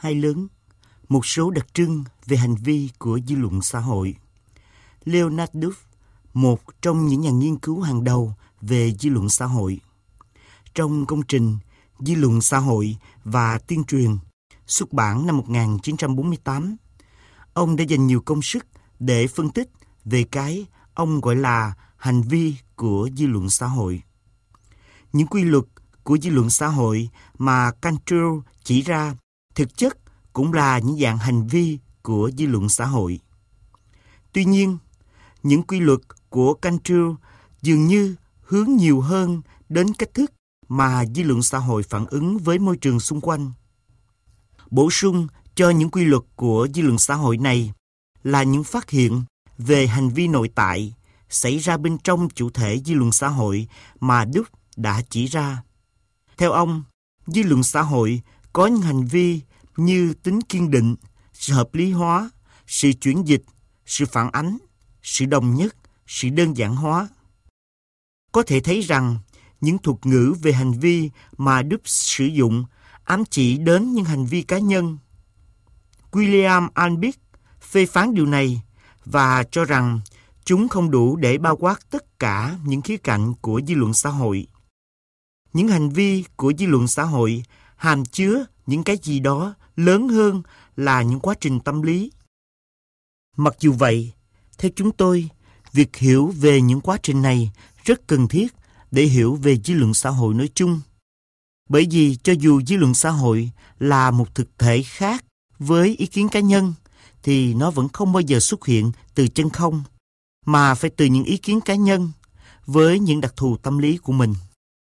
hai lớn, một số đặc trưng về hành vi của dư luận xã hội. Leonard Duff, một trong những nhà nghiên cứu hàng đầu về dư luận xã hội, trong công trình Dư luận xã hội và tuyên truyền xuất bản năm 1948, ông đã dành nhiều công sức để phân tích về cái ông gọi là hành vi của dư luận xã hội. Những quy luật của dư luận xã hội mà Cantrell chỉ ra thực chất cũng là những dạng hành vi của dư luận xã hội. Tuy nhiên, những quy luật của Cantrell dường như hướng nhiều hơn đến cách thức mà dư luận xã hội phản ứng với môi trường xung quanh. Bổ sung cho những quy luật của dư luận xã hội này là những phát hiện về hành vi nội tại xảy ra bên trong chủ thể dư luận xã hội mà Duff đã chỉ ra. Theo ông, dư luận xã hội có những hành vi như tính kiên định, sự hợp lý hóa, sự chuyển dịch, sự phản ánh, sự đồng nhất, sự đơn giản hóa. Có thể thấy rằng những thuật ngữ về hành vi mà Duff sử dụng ám chỉ đến những hành vi cá nhân. William Alnwick phê phán điều này và cho rằng chúng không đủ để bao quát tất cả những khía cạnh của dư luận xã hội. Những hành vi của dư luận xã hội hàm chứa những cái gì đó lớn hơn là những quá trình tâm lý. Mặc dù vậy, theo chúng tôi, việc hiểu về những quá trình này rất cần thiết để hiểu về dư luận xã hội nói chung. Bởi vì cho dù dư luận xã hội là một thực thể khác với ý kiến cá nhân, thì nó vẫn không bao giờ xuất hiện từ chân không, mà phải từ những ý kiến cá nhân với những đặc thù tâm lý của mình.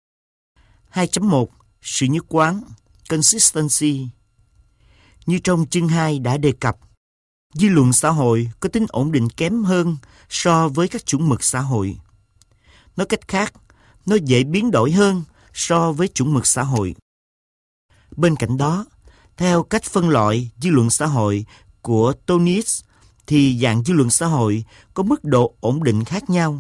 2.1. Sự nhất quán, consistency. Như trong chương 2 đã đề cập, dư luận xã hội có tính ổn định kém hơn so với các chuẩn mực xã hội. Nói cách khác, nó dễ biến đổi hơn so với chuẩn mực xã hội. Bên cạnh đó, theo cách phân loại dư luận xã hội của Tonis, thì dạng dư luận xã hội có mức độ ổn định khác nhau.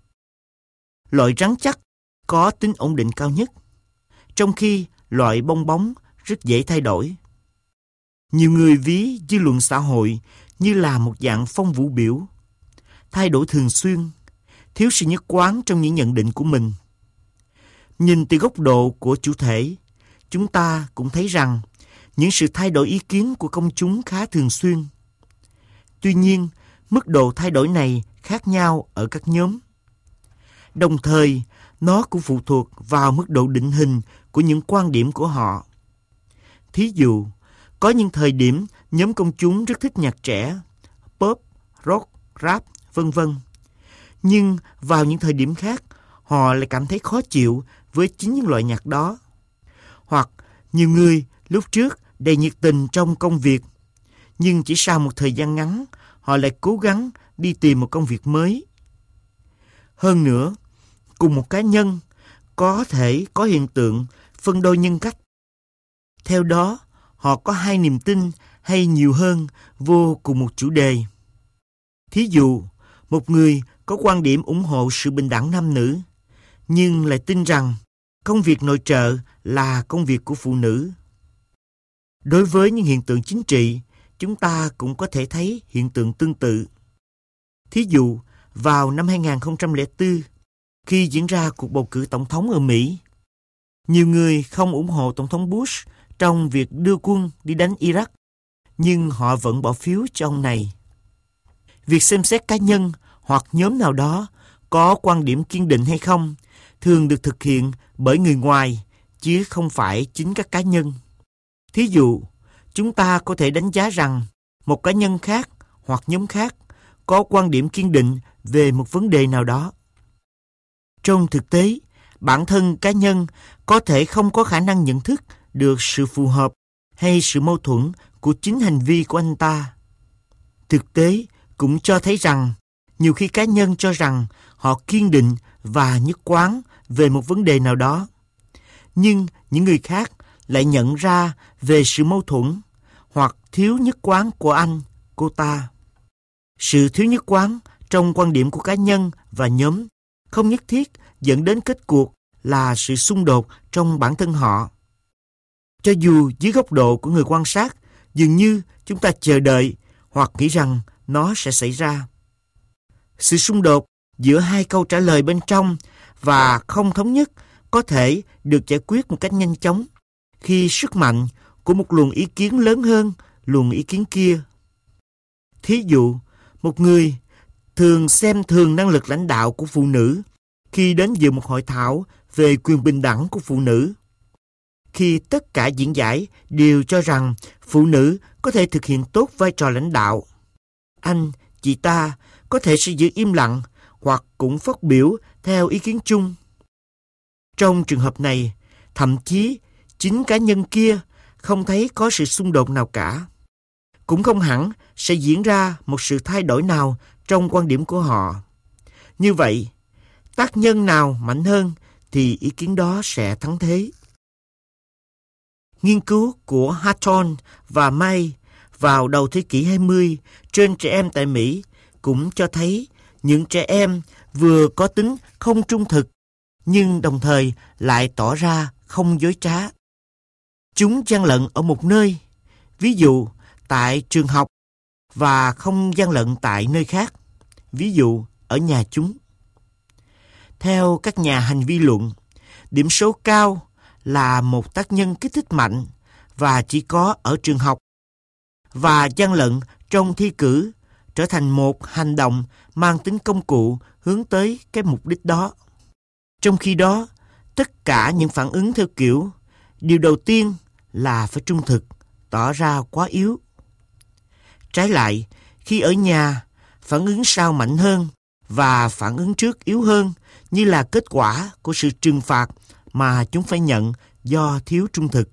Loại rắn chắc có tính ổn định cao nhất, trong khi loại bong bóng rất dễ thay đổi. Nhiều người ví dư luận xã hội như là một dạng phong vũ biểu, thay đổi thường xuyên, thiếu sự nhất quán trong những nhận định của mình. Nhìn từ góc độ của chủ thể, chúng ta cũng thấy rằng những sự thay đổi ý kiến của công chúng khá thường xuyên. Tuy nhiên, mức độ thay đổi này khác nhau ở các nhóm. Đồng thời, nó cũng phụ thuộc vào mức độ định hình của những quan điểm của họ. Thí dụ, có những thời điểm nhóm công chúng rất thích nhạc trẻ, pop, rock, rap, vân vân. Nhưng vào những thời điểm khác, họ lại cảm thấy khó chịu với chính những loại nhạc đó. Hoặc nhiều người lúc trước đầy nhiệt tình trong công việc, nhưng chỉ sau một thời gian ngắn, họ lại cố gắng đi tìm một công việc mới. Hơn nữa, cùng một cá nhân có thể có hiện tượng phân đôi nhân cách. Theo đó, họ có hai niềm tin hay nhiều hơn vô cùng một chủ đề. Thí dụ, một người có quan điểm ủng hộ sự bình đẳng nam nữ, nhưng lại tin rằng công việc nội trợ là công việc của phụ nữ. Đối với những hiện tượng chính trị, chúng ta cũng có thể thấy hiện tượng tương tự. Thí dụ, vào năm 2004, khi diễn ra cuộc bầu cử tổng thống ở Mỹ, nhiều người không ủng hộ Tổng thống Bush trong việc đưa quân đi đánh Iraq, nhưng họ vẫn bỏ phiếu cho ông này. Việc xem xét cá nhân hoặc nhóm nào đó có quan điểm kiên định hay không thường được thực hiện bởi người ngoài, chứ không phải chính các cá nhân. Thí dụ, chúng ta có thể đánh giá rằng một cá nhân khác hoặc nhóm khác có quan điểm kiên định về một vấn đề nào đó. Trong thực tế, bản thân cá nhân có thể không có khả năng nhận thức được sự phù hợp hay sự mâu thuẫn của chính hành vi của anh ta. Thực tế cũng cho thấy rằng nhiều khi cá nhân cho rằng họ kiên định và nhất quán về một vấn đề nào đó, nhưng những người khác lại nhận ra về sự mâu thuẫn hoặc thiếu nhất quán của anh, cô ta. Sự thiếu nhất quán trong quan điểm của cá nhân và nhóm không nhất thiết dẫn đến kết cuộc là sự xung đột trong bản thân họ. Cho dù dưới góc độ của người quan sát, Dường như chúng ta chờ đợi hoặc nghĩ rằng nó sẽ xảy ra. Sự xung đột giữa hai câu trả lời bên trong và không thống nhất có thể được giải quyết một cách nhanh chóng khi sức mạnh của một luồng ý kiến lớn hơn luồng ý kiến kia. Thí dụ, một người thường xem thường năng lực lãnh đạo của phụ nữ khi đến dự một hội thảo về quyền bình đẳng của phụ nữ. Khi tất cả diễn giải đều cho rằng phụ nữ có thể thực hiện tốt vai trò lãnh đạo, anh, chị ta có thể sẽ giữ im lặng hoặc cũng phát biểu theo ý kiến chung. Trong trường hợp này, thậm chí chính cá nhân kia không thấy có sự xung đột nào cả. Cũng không hẳn sẽ diễn ra một sự thay đổi nào trong quan điểm của họ. Như vậy, tác nhân nào mạnh hơn thì ý kiến đó sẽ thắng thế. Nghiên cứu của Hatton và May vào đầu thế kỷ 20 trên trẻ em tại Mỹ cũng cho thấy những trẻ em vừa có tính không trung thực nhưng đồng thời lại tỏ ra không dối trá. Chúng gian lận ở một nơi, ví dụ tại trường học, và không gian lận tại nơi khác, ví dụ ở nhà chúng. Theo các nhà hành vi luận, điểm số cao là một tác nhân kích thích mạnh và chỉ có ở trường học, và gian lận trong thi cử trở thành một hành động mang tính công cụ hướng tới cái mục đích đó. Trong khi đó, tất cả những phản ứng theo kiểu điều đầu tiên là phải trung thực tỏ ra quá yếu. Trái lại, khi ở nhà, phản ứng sau mạnh hơn và phản ứng trước yếu hơn như là kết quả của sự trừng phạt mà chúng phải nhận do thiếu trung thực.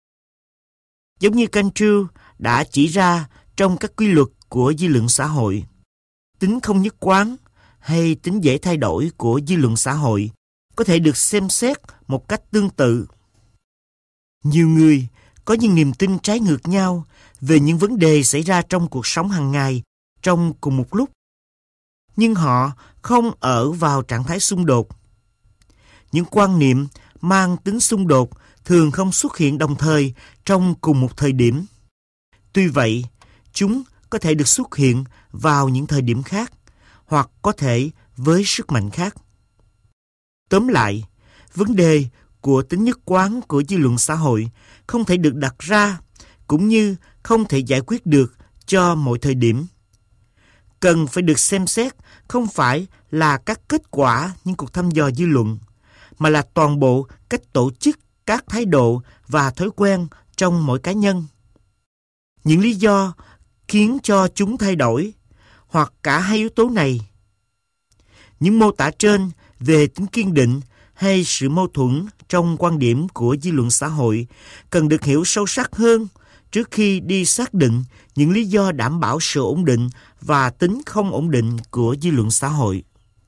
Giống như Cantu đã chỉ ra trong các quy luật của dư luận xã hội, tính không nhất quán hay tính dễ thay đổi của dư luận xã hội có thể được xem xét một cách tương tự. Nhiều người có những niềm tin trái ngược nhau về những vấn đề xảy ra trong cuộc sống hàng ngày trong cùng một lúc, nhưng họ không ở vào trạng thái xung đột. Những quan niệm mang tính xung đột thường không xuất hiện đồng thời trong cùng một thời điểm. Tuy vậy, chúng có thể được xuất hiện vào những thời điểm khác, hoặc có thể với sức mạnh khác. Tóm lại, vấn đề của tính nhất quán của dư luận xã hội không thể được đặt ra, cũng như không thể giải quyết được cho mọi thời điểm. Cần phải được xem xét không phải là các kết quả những cuộc thăm dò dư luận, mà là toàn bộ cách tổ chức các thái độ và thói quen trong mỗi cá nhân. Những lý do khiến cho chúng thay đổi, hoặc cả hai yếu tố này. Những mô tả trên về tính kiên định hay sự mâu thuẫn trong quan điểm của dư luận xã hội cần được hiểu sâu sắc hơn trước khi đi xác định những lý do đảm bảo sự ổn định và tính không ổn định của dư luận xã hội.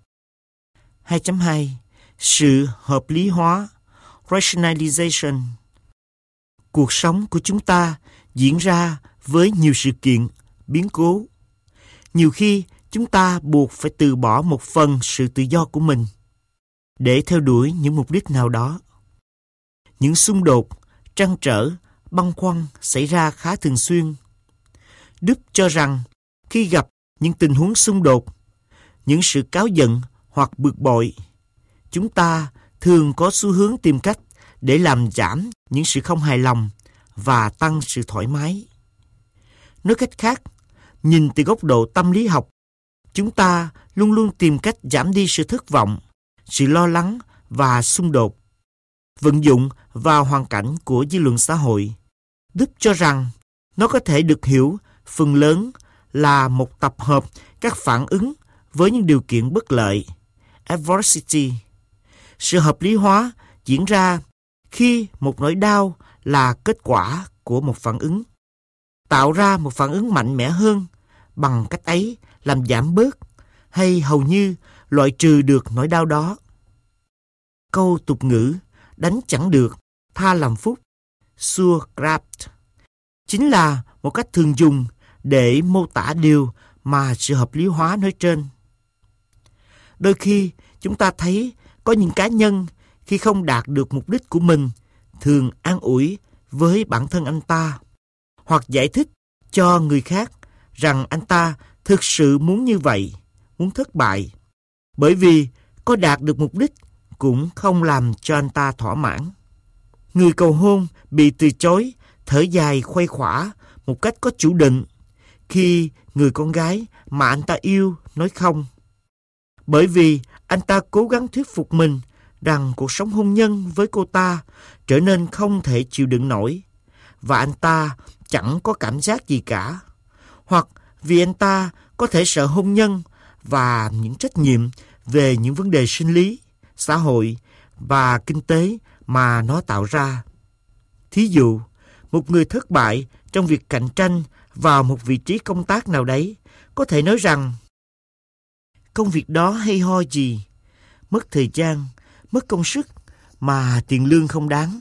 2.2. Sự hợp lý hóa, rationalization. Cuộc sống của chúng ta diễn ra với nhiều sự kiện, biến cố. Nhiều khi chúng ta buộc phải từ bỏ một phần sự tự do của mình để theo đuổi những mục đích nào đó. Những xung đột, trăn trở, băn khoăn xảy ra khá thường xuyên. Đức cho rằng khi gặp những tình huống xung đột, những sự cáu giận hoặc bực bội, chúng ta thường có xu hướng tìm cách để làm giảm những sự không hài lòng và tăng sự thoải mái. Nói cách khác, nhìn từ góc độ tâm lý học, chúng ta luôn luôn tìm cách giảm đi sự thất vọng, sự lo lắng và xung đột. Vận dụng vào hoàn cảnh của dư luận xã hội, Đức cho rằng nó có thể được hiểu phần lớn là một tập hợp các phản ứng với những điều kiện bất lợi, adversity. Sự hợp lý hóa diễn ra khi một nỗi đau là kết quả của một phản ứng. Tạo ra một phản ứng mạnh mẽ hơn, bằng cách ấy làm giảm bớt hay hầu như loại trừ được nỗi đau đó. Câu tục ngữ đánh chẳng được, tha làm phúc, Surkraft, chính là một cách thường dùng để mô tả điều mà sự hợp lý hóa nói trên. Đôi khi chúng ta thấy có những cá nhân khi không đạt được mục đích của mình thường an ủi với bản thân anh ta, hoặc giải thích cho người khác rằng anh ta thực sự muốn như vậy, muốn thất bại, bởi vì có đạt được mục đích cũng không làm cho anh ta thỏa mãn. Người cầu hôn bị từ chối, thở dài khuây khỏa một cách có chủ định khi người con gái mà anh ta yêu nói không. Bởi vì anh ta cố gắng thuyết phục mình rằng cuộc sống hôn nhân với cô ta trở nên không thể chịu đựng nổi và anh ta chẳng có cảm giác gì cả. Hoặc vì anh ta có thể sợ hôn nhân và những trách nhiệm về những vấn đề sinh lý, xã hội và kinh tế mà nó tạo ra. Thí dụ, một người thất bại trong việc cạnh tranh vào một vị trí công tác nào đấy có thể nói rằng công việc đó hay ho gì, mất thời gian, mất công sức mà tiền lương không đáng.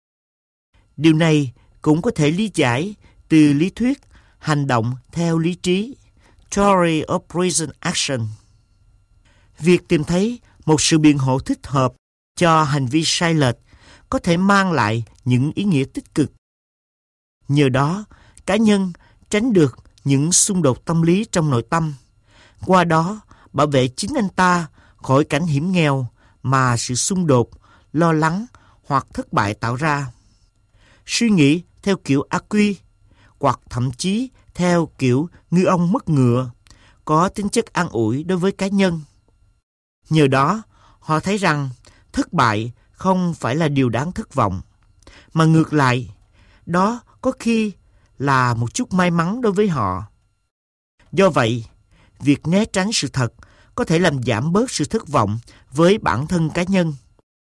Điều này cũng có thể lý giải từ lý thuyết hành động theo lý trí, Theory of Reason Action. Việc tìm thấy một sự biện hộ thích hợp cho hành vi sai lệch có thể mang lại những ý nghĩa tích cực. Nhờ đó, cá nhân tránh được những xung đột tâm lý trong nội tâm, qua đó bảo vệ chính anh ta khỏi cảnh hiểm nghèo mà sự xung đột, lo lắng hoặc thất bại tạo ra. Suy nghĩ theo kiểu Acquis hoặc thậm chí theo kiểu ngư ông mất ngựa có tính chất an ủi đối với cá nhân. Nhờ đó, họ thấy rằng thất bại không phải là điều đáng thất vọng, mà ngược lại, đó có khi là một chút may mắn đối với họ. Do vậy, việc né tránh sự thật có thể làm giảm bớt sự thất vọng với bản thân cá nhân.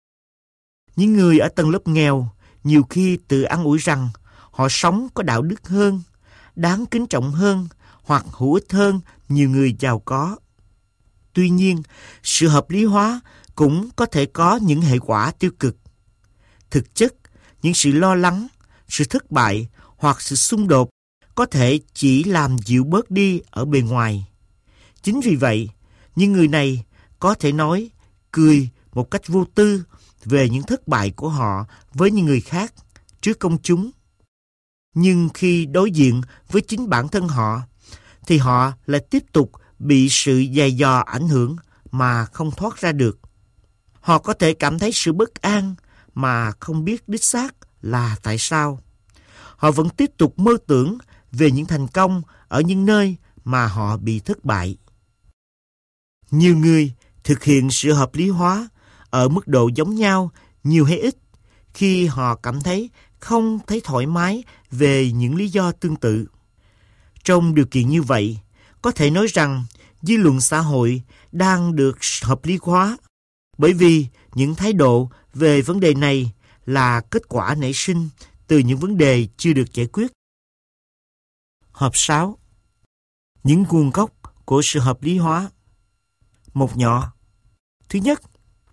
Những người ở tầng lớp nghèo nhiều khi tự an ủi rằng họ sống có đạo đức hơn, đáng kính trọng hơn hoặc hữu ích hơn nhiều người giàu có. Tuy nhiên, sự hợp lý hóa cũng có thể có những hệ quả tiêu cực. Thực chất, những sự lo lắng, sự thất bại hoặc sự xung đột có thể chỉ làm dịu bớt đi ở bề ngoài. Chính vì vậy, những người này có thể nói, cười một cách vô tư về những thất bại của họ với những người khác trước công chúng. Nhưng khi đối diện với chính bản thân họ, thì họ lại tiếp tục bị sự dày dò ảnh hưởng mà không thoát ra được. Họ có thể cảm thấy sự bất an mà không biết đích xác là tại sao. Họ vẫn tiếp tục mơ tưởng về những thành công ở những nơi mà họ bị thất bại. Nhiều người thực hiện sự hợp lý hóa ở mức độ giống nhau, nhiều hay ít, khi họ cảm thấy không thấy thoải mái về những lý do tương tự. Trong điều kiện như vậy, có thể nói rằng dư luận xã hội đang được hợp lý hóa, bởi vì những thái độ về vấn đề này là kết quả nảy sinh từ những vấn đề chưa được giải quyết. Hợp 6. Những nguồn gốc của sự hợp lý hóa. Một nhỏ. Thứ nhất,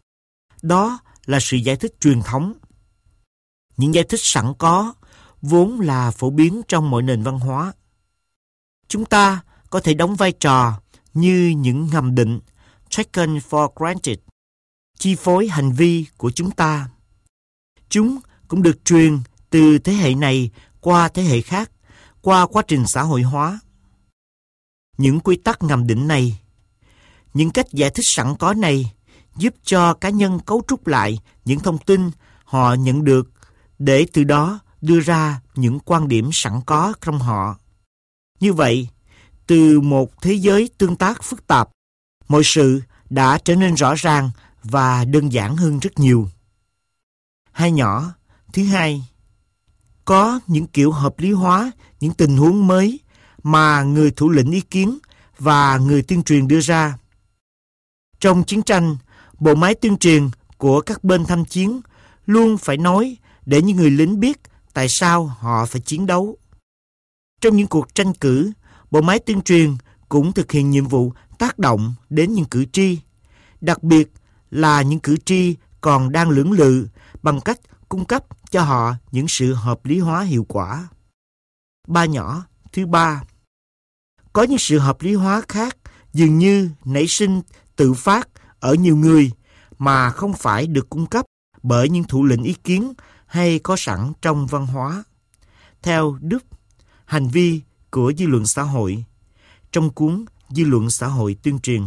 đó là sự giải thích truyền thống. Những giải thích sẵn có vốn là phổ biến trong mọi nền văn hóa. Chúng ta có thể đóng vai trò như những ngầm định taken for granted, chi phối hành vi của chúng ta. Chúng cũng được truyền từ thế hệ này qua thế hệ khác, qua quá trình xã hội hóa. Những quy tắc ngầm định này, những cách giải thích sẵn có này giúp cho cá nhân cấu trúc lại những thông tin họ nhận được để từ đó đưa ra những quan điểm sẵn có trong họ. Như vậy, từ một thế giới tương tác phức tạp, mọi sự đã trở nên rõ ràng và đơn giản hơn rất nhiều. Hai nhỏ. Thứ hai, có những kiểu hợp lý hóa những tình huống mới mà người thủ lĩnh ý kiến và người tuyên truyền đưa ra. Trong chiến tranh, bộ máy tuyên truyền của các bên tham chiến luôn phải nói để những người lính biết tại sao họ phải chiến đấu. Trong những cuộc tranh cử, bộ máy tuyên truyền cũng thực hiện nhiệm vụ tác động đến những cử tri, đặc biệt là những cử tri còn đang lưỡng lự bằng cách cung cấp cho họ những sự hợp lý hóa hiệu quả. Ba nhỏ. Thứ ba, có những sự hợp lý hóa khác dường như nảy sinh tự phát ở nhiều người mà không phải được cung cấp bởi những thủ lĩnh ý kiến hay có sẵn trong văn hóa. Theo Đức, hành vi của dư luận xã hội trong cuốn Dư luận xã hội tuyên truyền.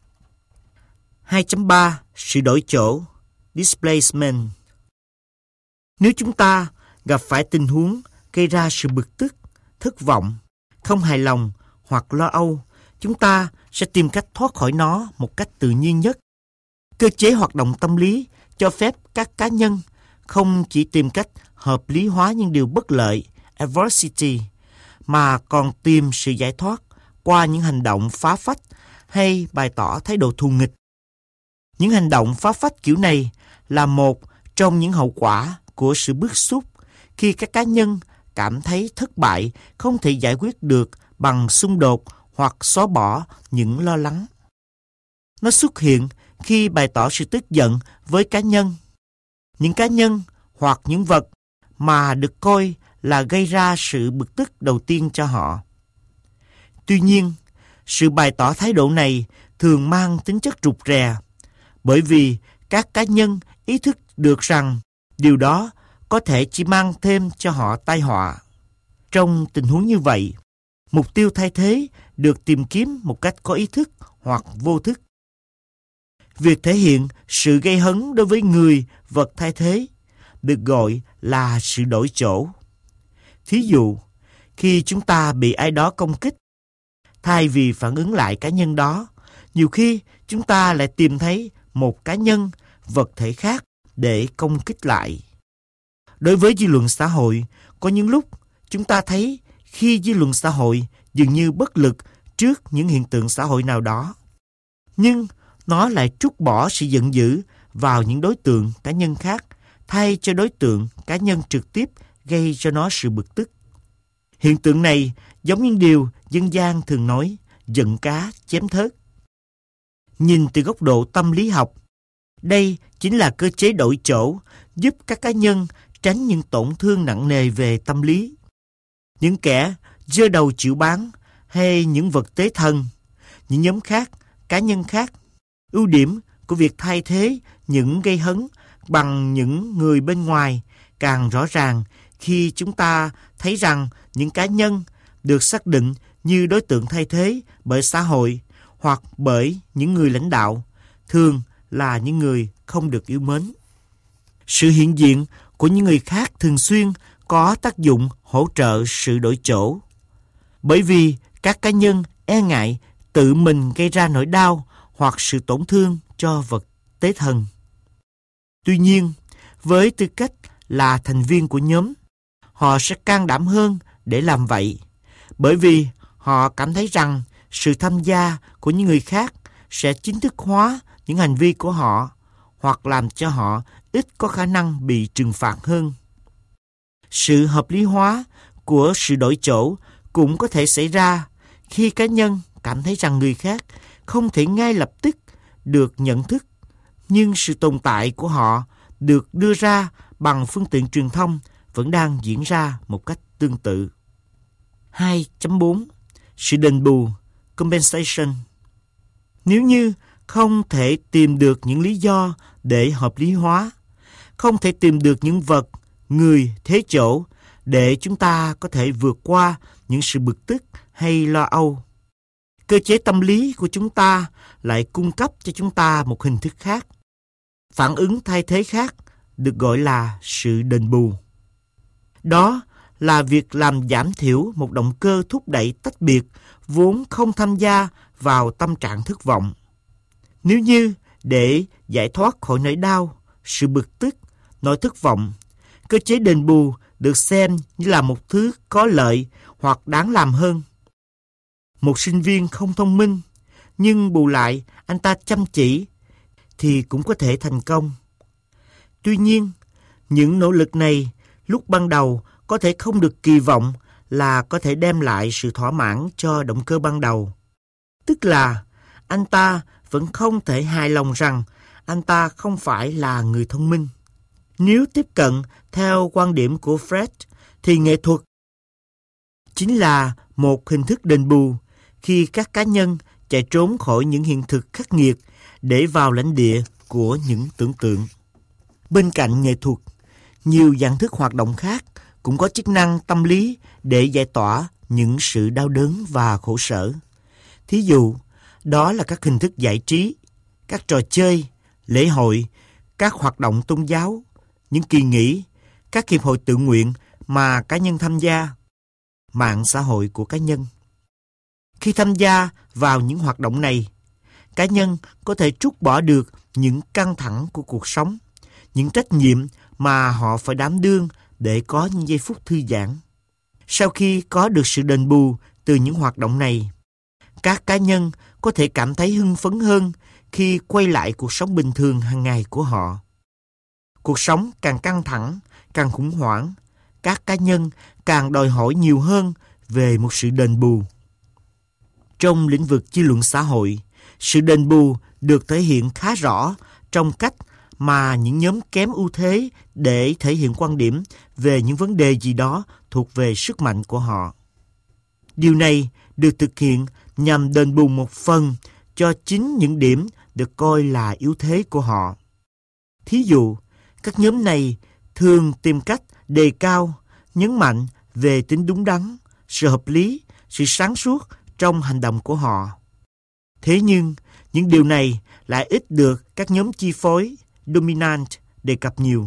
2.3 Sự đổi chỗ, displacement. Nếu chúng ta gặp phải tình huống gây ra sự bực tức, thất vọng, không hài lòng hoặc lo âu, chúng ta sẽ tìm cách thoát khỏi nó một cách tự nhiên nhất. Cơ chế hoạt động tâm lý cho phép các cá nhân không chỉ tìm cách hợp lý hóa những điều bất lợi, adversity, mà còn tìm sự giải thoát qua những hành động phá phách hay bày tỏ thái độ thù nghịch. Những hành động phá phách kiểu này là một trong những hậu quả của sự bức xúc khi các cá nhân cảm thấy thất bại, không thể giải quyết được bằng xung đột hoặc xóa bỏ những lo lắng. Nó xuất hiện khi bày tỏ sự tức giận với cá nhân, những cá nhân hoặc những vật mà được coi là gây ra sự bực tức đầu tiên cho họ. Tuy nhiên, sự bày tỏ thái độ này thường mang tính chất rụt rè, bởi vì các cá nhân ý thức được rằng điều đó có thể chỉ mang thêm cho họ tai họa. Trong tình huống như vậy, mục tiêu thay thế được tìm kiếm một cách có ý thức hoặc vô thức. Việc thể hiện sự gây hấn đối với người, vật thay thế được gọi là sự đổi chỗ. Thí dụ, khi chúng ta bị ai đó công kích, thay vì phản ứng lại cá nhân đó, nhiều khi chúng ta lại tìm thấy một cá nhân, vật thể khác để công kích lại. Đối với dư luận xã hội, có những lúc chúng ta thấy khi dư luận xã hội dường như bất lực trước những hiện tượng xã hội nào đó, nhưng nó lại trút bỏ sự giận dữ vào những đối tượng cá nhân khác, thay cho đối tượng cá nhân trực tiếp gây cho nó sự bực tức. Hiện tượng này giống như điều dân gian thường nói, giận cá chém thớt. Nhìn từ góc độ tâm lý học, đây chính là cơ chế đổi chỗ giúp các cá nhân tránh những tổn thương nặng nề về tâm lý. Những kẻ giơ đầu chịu báng hay những vật tế thần, những nhóm khác, cá nhân khác. Ưu điểm của việc thay thế những gây hấn bằng những người bên ngoài càng rõ ràng khi chúng ta thấy rằng những cá nhân được xác định như đối tượng thay thế bởi xã hội hoặc bởi những người lãnh đạo, thường là những người không được yêu mến. Sự hiện diện của những người khác thường xuyên có tác dụng hỗ trợ sự đổi chỗ. Bởi vì các cá nhân e ngại tự mình gây ra nỗi đau hoặc sự tổn thương cho vật tế thần. Tuy nhiên, với tư cách là thành viên của nhóm, họ sẽ can đảm hơn để làm vậy, bởi vì họ cảm thấy rằng sự tham gia của những người khác sẽ chính thức hóa những hành vi của họ hoặc làm cho họ ít có khả năng bị trừng phạt hơn. Sự hợp lý hóa của sự đổi chỗ cũng có thể xảy ra khi cá nhân cảm thấy rằng người khác không thể ngay lập tức được nhận thức, nhưng sự tồn tại của họ được đưa ra bằng phương tiện truyền thông vẫn đang diễn ra một cách tương tự. 2.4 Sự đền bù, compensation. Nếu như không thể tìm được những lý do để hợp lý hóa, không thể tìm được những vật, người, thế chỗ để chúng ta có thể vượt qua những sự bực tức hay lo âu, cơ chế tâm lý của chúng ta lại cung cấp cho chúng ta một hình thức khác. Phản ứng thay thế khác được gọi là sự đền bù. Đó là việc làm giảm thiểu một động cơ thúc đẩy tách biệt vốn không tham gia vào tâm trạng thất vọng. Nếu như để giải thoát khỏi nỗi đau, sự bực tức, nỗi thất vọng, cơ chế đền bù được xem như là một thứ có lợi hoặc đáng làm hơn. Một sinh viên không thông minh, nhưng bù lại anh ta chăm chỉ, thì cũng có thể thành công. Tuy nhiên, những nỗ lực này lúc ban đầu có thể không được kỳ vọng là có thể đem lại sự thỏa mãn cho động cơ ban đầu. Tức là anh ta vẫn không thể hài lòng rằng anh ta không phải là người thông minh. Nếu tiếp cận theo quan điểm của Freud, thì nghệ thuật chính là một hình thức đền bù khi các cá nhân chạy trốn khỏi những hiện thực khắc nghiệt để vào lãnh địa của những tưởng tượng. Bên cạnh nghệ thuật, nhiều dạng thức hoạt động khác cũng có chức năng tâm lý để giải tỏa những sự đau đớn và khổ sở. Thí dụ, đó là các hình thức giải trí, các trò chơi, lễ hội, các hoạt động tôn giáo, những kỳ nghỉ, các hiệp hội tự nguyện mà cá nhân tham gia, mạng xã hội của cá nhân. Khi tham gia vào những hoạt động này, cá nhân có thể trút bỏ được những căng thẳng của cuộc sống, những trách nhiệm mà họ phải đảm đương để có những giây phút thư giãn. Sau khi có được sự đền bù từ những hoạt động này, các cá nhân có thể cảm thấy hưng phấn hơn khi quay lại cuộc sống bình thường hàng ngày của họ. Cuộc sống càng căng thẳng, càng khủng hoảng, các cá nhân càng đòi hỏi nhiều hơn về một sự đền bù. Trong lĩnh vực dư luận xã hội, sự đền bù được thể hiện khá rõ trong cách mà những nhóm kém ưu thế để thể hiện quan điểm về những vấn đề gì đó thuộc về sức mạnh của họ. Điều này được thực hiện nhằm đền bù một phần cho chính những điểm được coi là yếu thế của họ. Thí dụ, các nhóm này thường tìm cách đề cao, nhấn mạnh về tính đúng đắn, sự hợp lý, sự sáng suốt trong hành động của họ. Thế nhưng, những điều này lại ít được các nhóm chi phối, dominant, đề cập nhiều.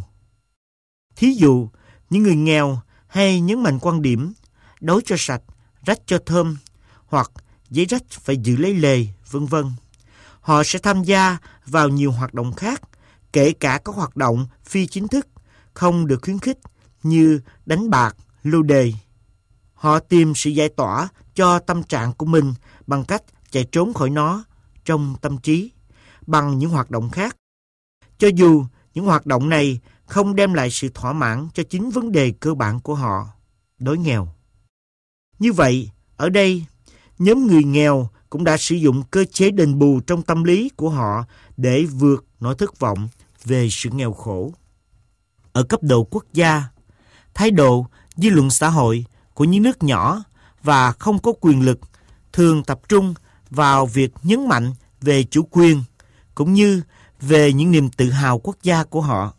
Thí dụ, những người nghèo hay nhấn mạnh quan điểm đói cho sạch, rách cho thơm, hoặc giấy rách phải giữ lấy lề, vân vân. Họ sẽ tham gia vào nhiều hoạt động khác, kể cả các hoạt động phi chính thức, không được khuyến khích như đánh bạc, lô đề. Họ tìm sự giải tỏa cho tâm trạng của mình bằng cách chạy trốn khỏi nó trong tâm trí, bằng những hoạt động khác. Cho dù những hoạt động này không đem lại sự thỏa mãn cho chính vấn đề cơ bản của họ, đói nghèo. Như vậy, ở đây, nhóm người nghèo cũng đã sử dụng cơ chế đền bù trong tâm lý của họ để vượt nỗi thất vọng về sự nghèo khổ. Ở cấp độ quốc gia, thái độ dư luận xã hội của những nước nhỏ và không có quyền lực thường tập trung vào việc nhấn mạnh về chủ quyền cũng như về những niềm tự hào quốc gia của họ.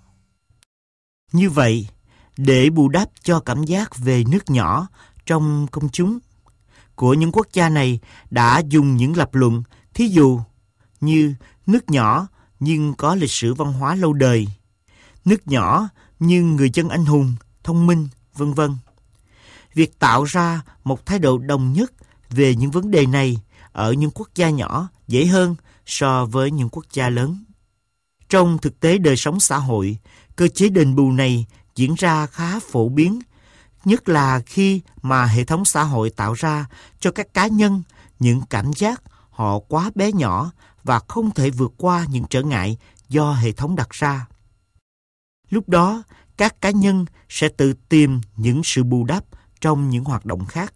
Như vậy, để bù đắp cho cảm giác về nước nhỏ trong công chúng của những quốc gia này đã dùng những lập luận, thí dụ như nước nhỏ nhưng có lịch sử văn hóa lâu đời, nước nhỏ nhưng người dân anh hùng, thông minh, vân vân. Việc tạo ra một thái độ đồng nhất về những vấn đề này ở những quốc gia nhỏ dễ hơn so với những quốc gia lớn. Trong thực tế đời sống xã hội, cơ chế đền bù này diễn ra khá phổ biến, nhất là khi mà hệ thống xã hội tạo ra cho các cá nhân những cảm giác họ quá bé nhỏ và không thể vượt qua những trở ngại do hệ thống đặt ra. Lúc đó, các cá nhân sẽ tự tìm những sự bù đắp trong những hoạt động khác.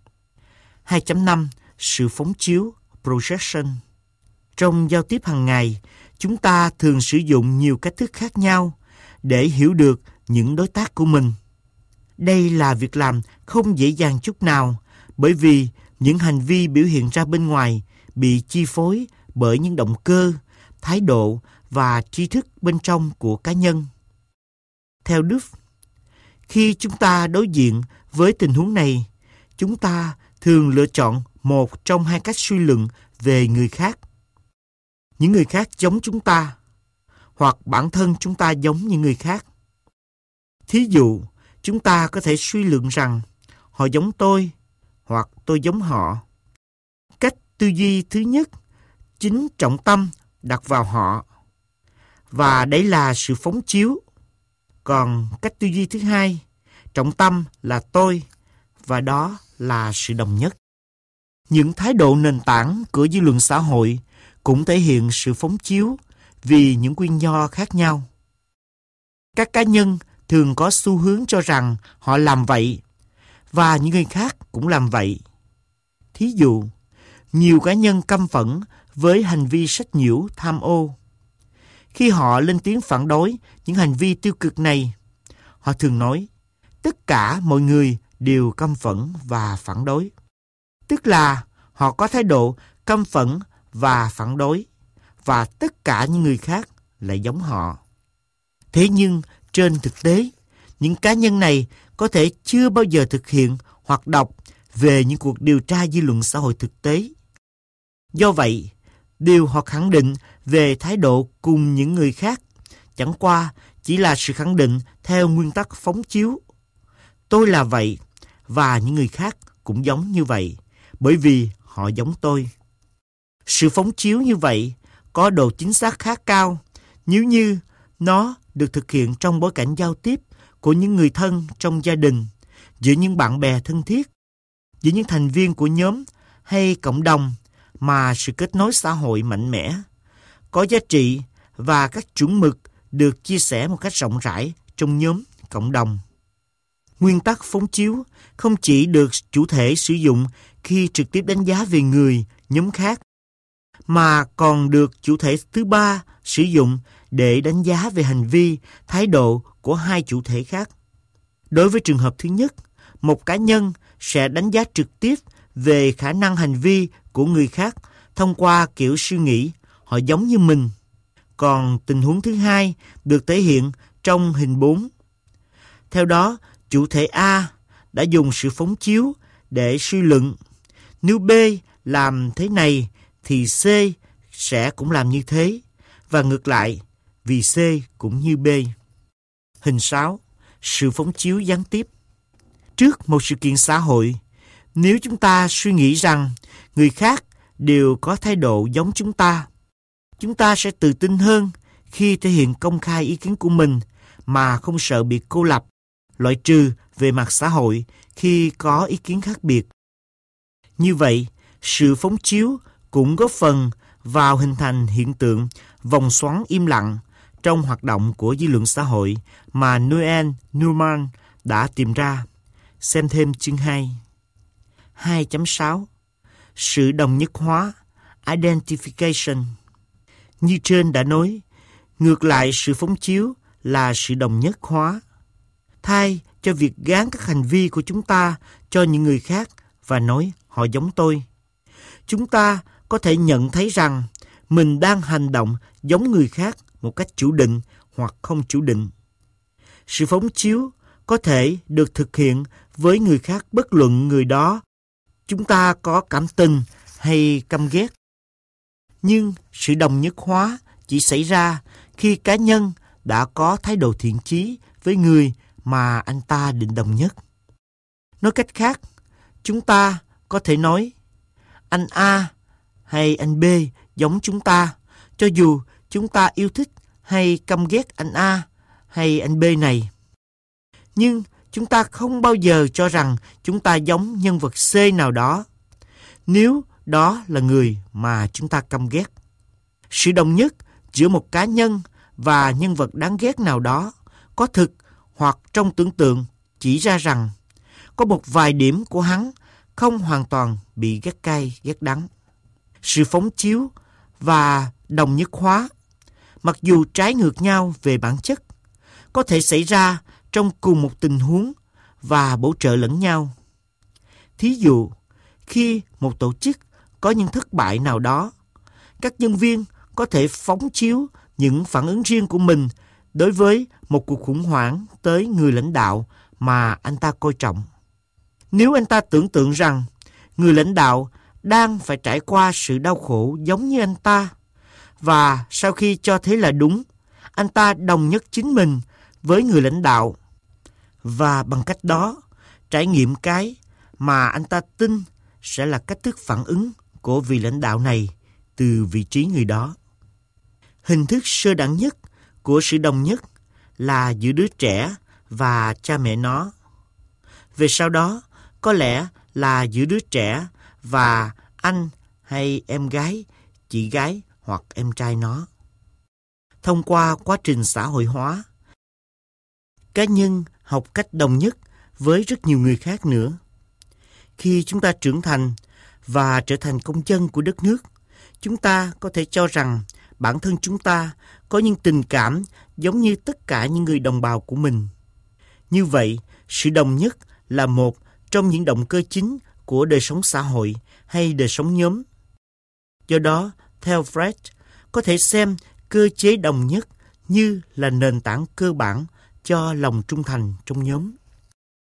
2.5. Sự phóng chiếu, projection. Trong giao tiếp hàng ngày, chúng ta thường sử dụng nhiều cách thức khác nhau để hiểu được những đối tác của mình. Đây là việc làm không dễ dàng chút nào, bởi vì những hành vi biểu hiện ra bên ngoài bị chi phối bởi những động cơ, thái độ và tri thức bên trong của cá nhân. Theo Duff, khi chúng ta đối diện với tình huống này, chúng ta thường lựa chọn một trong hai cách suy luận về người khác. Những người khác giống chúng ta, hoặc bản thân chúng ta giống những người khác. Thí dụ, chúng ta có thể suy luận rằng họ giống tôi, hoặc tôi giống họ. Cách tư duy thứ nhất, chính trọng tâm đặt vào họ, và đấy là sự phóng chiếu. Còn cách tư duy thứ hai, trọng tâm là tôi, và đó là sự đồng nhất. Những thái độ nền tảng của dư luận xã hội cũng thể hiện sự phóng chiếu vì những nguyên do khác nhau. Các cá nhân thường có xu hướng cho rằng họ làm vậy, và những người khác cũng làm vậy. Thí dụ, nhiều cá nhân căm phẫn với hành vi sách nhiễu tham ô. Khi họ lên tiếng phản đối những hành vi tiêu cực này, họ thường nói, tất cả mọi người đều căm phẫn và phản đối. Tức là họ có thái độ căm phẫn và phản đối, và tất cả những người khác lại giống họ. Thế nhưng, trên thực tế, những cá nhân này có thể chưa bao giờ thực hiện hoặc đọc về những cuộc điều tra dư luận xã hội thực tế. Do vậy, điều họ khẳng định về thái độ cùng những người khác chẳng qua chỉ là sự khẳng định theo nguyên tắc phóng chiếu. Tôi là vậy và những người khác cũng giống như vậy, bởi vì họ giống tôi. Sự phóng chiếu như vậy có độ chính xác khá cao nếu như nó được thực hiện trong bối cảnh giao tiếp của những người thân trong gia đình, giữa những bạn bè thân thiết, giữa những thành viên của nhóm hay cộng đồng mà sự kết nối xã hội mạnh mẽ, có giá trị và các chuẩn mực được chia sẻ một cách rộng rãi trong nhóm, cộng đồng. Nguyên tắc phóng chiếu không chỉ được chủ thể sử dụng khi trực tiếp đánh giá về người, nhóm khác, mà còn được chủ thể thứ ba sử dụng để đánh giá về hành vi, thái độ của hai chủ thể khác. Đối với trường hợp thứ nhất, một cá nhân sẽ đánh giá trực tiếp về khả năng hành vi của người khác thông qua kiểu suy nghĩ họ giống như mình. Còn tình huống thứ hai được thể hiện trong hình 4. Theo đó, chủ thể A đã dùng sự phóng chiếu để suy luận. Nếu B làm thế này thì C sẽ cũng làm như thế, và ngược lại, vì C cũng như B. Hình 6. Sự phóng chiếu gián tiếp. Trước một sự kiện xã hội, nếu chúng ta suy nghĩ rằng người khác đều có thái độ giống chúng ta sẽ tự tin hơn khi thể hiện công khai ý kiến của mình mà không sợ bị cô lập, loại trừ về mặt xã hội khi có ý kiến khác biệt. Như vậy, sự phóng chiếu cũng góp phần vào hình thành hiện tượng vòng xoắn im lặng trong hoạt động của dư luận xã hội mà Noel Newman đã tìm ra. Xem thêm chương 2. 2.6. Sự đồng nhất hóa, identification. Như trên đã nói, ngược lại sự phóng chiếu là sự đồng nhất hóa. Thay cho việc gán các hành vi của chúng ta cho những người khác và nói họ giống tôi, chúng ta có thể nhận thấy rằng mình đang hành động giống người khác một cách chủ định hoặc không chủ định. Sự phóng chiếu có thể được thực hiện với người khác bất luận người đó chúng ta có cảm tình hay căm ghét. Nhưng sự đồng nhất hóa chỉ xảy ra khi cá nhân đã có thái độ thiện chí với người mà anh ta định đồng nhất. Nói cách khác, chúng ta có thể nói anh A hay anh B giống chúng ta, cho dù chúng ta yêu thích hay căm ghét anh A hay anh B này. Nhưng chúng ta không bao giờ cho rằng chúng ta giống nhân vật C nào đó, nếu đó là người mà chúng ta căm ghét. Sự đồng nhất giữa một cá nhân và nhân vật đáng ghét nào đó có thực hoặc trong tưởng tượng chỉ ra rằng có một vài điểm của hắn không hoàn toàn bị ghét cay, ghét đắng. Sự phóng chiếu và đồng nhất hóa, mặc dù trái ngược nhau về bản chất, có thể xảy ra trong cùng một tình huống và bổ trợ lẫn nhau. Thí dụ, khi một tổ chức có những thất bại nào đó, các nhân viên có thể phóng chiếu những phản ứng riêng của mình đối với một cuộc khủng hoảng tới người lãnh đạo mà anh ta coi trọng. Nếu anh ta tưởng tượng rằng người lãnh đạo đang phải trải qua sự đau khổ giống như anh ta, và sau khi cho thấy là đúng, anh ta đồng nhất chính mình với người lãnh đạo, và bằng cách đó trải nghiệm cái mà anh ta tin sẽ là cách thức phản ứng của vị lãnh đạo này từ vị trí người đó. Hình thức sơ đẳng nhất của sự đồng nhất là giữa đứa trẻ và cha mẹ nó. Về sau đó, có lẽ là giữa đứa trẻ và anh hay em gái, chị gái hoặc em trai nó. Thông qua quá trình xã hội hóa, cá nhân học cách đồng nhất với rất nhiều người khác nữa. Khi chúng ta trưởng thành và trở thành công dân của đất nước, chúng ta có thể cho rằng bản thân chúng ta có những tình cảm giống như tất cả những người đồng bào của mình. Như vậy, sự đồng nhất là một trong những động cơ chính của đời sống xã hội hay đời sống nhóm. Do đó, theo Freud, có thể xem cơ chế đồng nhất như là nền tảng cơ bản cho lòng trung thành trong nhóm.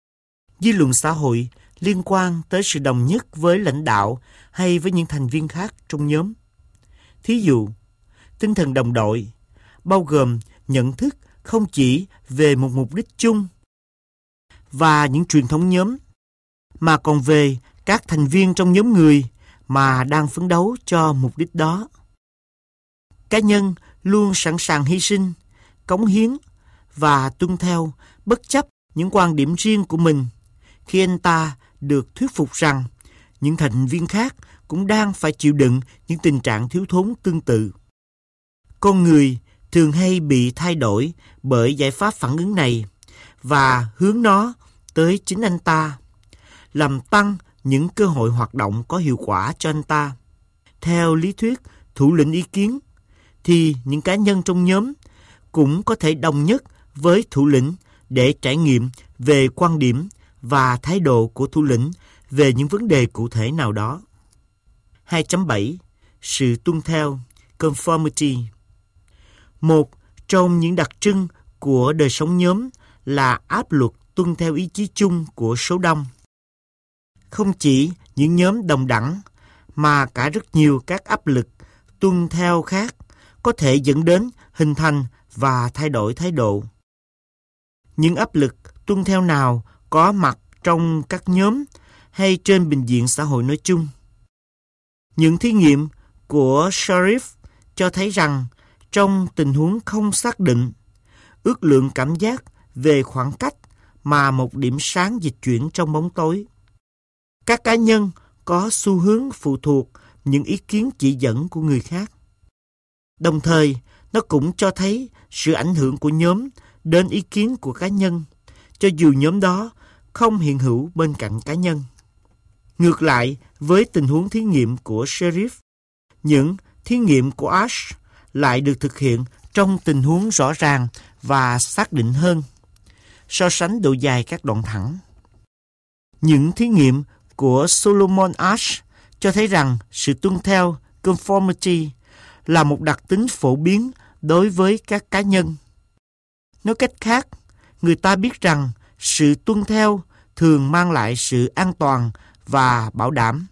Dư luận xã hội liên quan tới sự đồng nhất với lãnh đạo hay với những thành viên khác trong nhóm. Thí dụ, tinh thần đồng đội bao gồm nhận thức không chỉ về một mục đích chung và những truyền thống nhóm, mà còn về các thành viên trong nhóm người mà đang phấn đấu cho mục đích đó. Cá nhân luôn sẵn sàng hy sinh, cống hiến và tuân theo bất chấp những quan điểm riêng của mình khi anh ta được thuyết phục rằng những thành viên khác cũng đang phải chịu đựng những tình trạng thiếu thốn tương tự. Con người thường hay bị thay đổi bởi giải pháp phản ứng này và hướng nó tới chính anh ta, làm tăng những cơ hội hoạt động có hiệu quả cho anh ta. Theo lý thuyết thủ lĩnh ý kiến, thì những cá nhân trong nhóm cũng có thể đồng nhất với thủ lĩnh để trải nghiệm về quan điểm và thái độ của thủ lĩnh về những vấn đề cụ thể nào đó. 2.7. Sự tuân theo, conformity. Một trong những đặc trưng của đời sống nhóm là áp lực tuân theo ý chí chung của số đông. Không chỉ những nhóm đồng đẳng, mà cả rất nhiều các áp lực tuân theo khác có thể dẫn đến hình thành và thay đổi thái độ. Những áp lực tuân theo nào có mặt trong các nhóm hay trên bình diện xã hội nói chung? Những thí nghiệm của Sharif cho thấy rằng trong tình huống không xác định, ước lượng cảm giác về khoảng cách mà một điểm sáng dịch chuyển trong bóng tối. Các cá nhân có xu hướng phụ thuộc những ý kiến chỉ dẫn của người khác. Đồng thời, nó cũng cho thấy sự ảnh hưởng của nhóm đến ý kiến của cá nhân, cho dù nhóm đó không hiện hữu bên cạnh cá nhân. Ngược lại, với tình huống thí nghiệm của Sharif, những thí nghiệm của Ash lại được thực hiện trong tình huống rõ ràng và xác định hơn. So sánh độ dài các đoạn thẳng. Những thí nghiệm của Solomon Ash cho thấy rằng sự tuân theo, conformity, là một đặc tính phổ biến đối với các cá nhân. Nói cách khác, người ta biết rằng sự tuân theo thường mang lại sự an toàn và bảo đảm.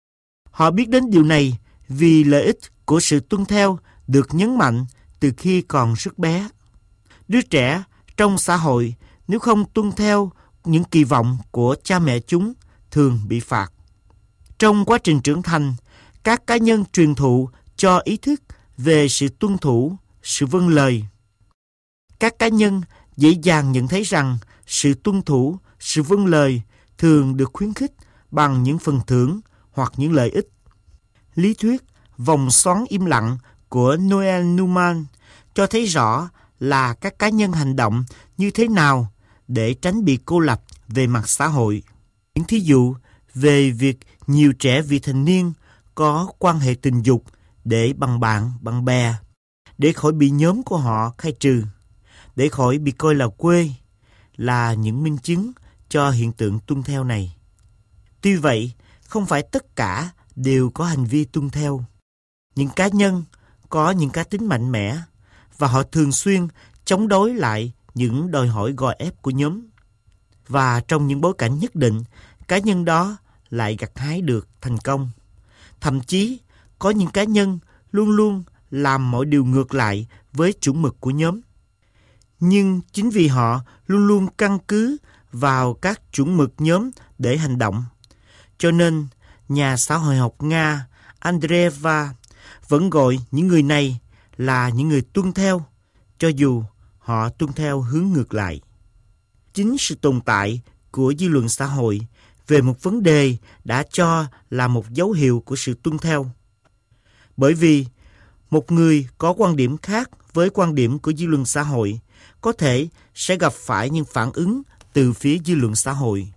Họ biết đến điều này vì lợi ích của sự tuân theo được nhấn mạnh từ khi còn rất bé. Đứa trẻ trong xã hội nếu không tuân theo những kỳ vọng của cha mẹ chúng thường bị phạt. Trong quá trình trưởng thành, các cá nhân truyền thụ cho ý thức về sự tuân thủ, sự vâng lời. Các cá nhân dễ dàng nhận thấy rằng sự tuân thủ, sự vâng lời thường được khuyến khích bằng những phần thưởng hoặc những lợi ích. Lý thuyết vòng xoắn im lặng của Noel Newman cho thấy rõ là các cá nhân hành động như thế nào để tránh bị cô lập về mặt xã hội. Những thí dụ về việc nhiều trẻ vị thành niên có quan hệ tình dục để bằng bạn, bằng bè, để khỏi bị nhóm của họ khai trừ, để khỏi bị coi là quê, là những minh chứng cho hiện tượng tuân theo này. Tuy vậy, không phải tất cả đều có hành vi tuân theo. Những cá nhân có những cá tính mạnh mẽ và họ thường xuyên chống đối lại những đòi hỏi gò ép của nhóm. Và trong những bối cảnh nhất định, cá nhân đó lại gặt hái được thành công. Thậm chí, có những cá nhân luôn luôn làm mọi điều ngược lại với chuẩn mực của nhóm. Nhưng chính vì họ luôn luôn căn cứ vào các chuẩn mực nhóm để hành động, cho nên nhà xã hội học Nga Andreeva vẫn gọi những người này là những người tuân theo, cho dù họ tuân theo hướng ngược lại. Chính sự tồn tại của dư luận xã hội về một vấn đề đã cho là một dấu hiệu của sự tuân theo. Bởi vì một người có quan điểm khác với quan điểm của dư luận xã hội có thể sẽ gặp phải những phản ứng từ phía dư luận xã hội.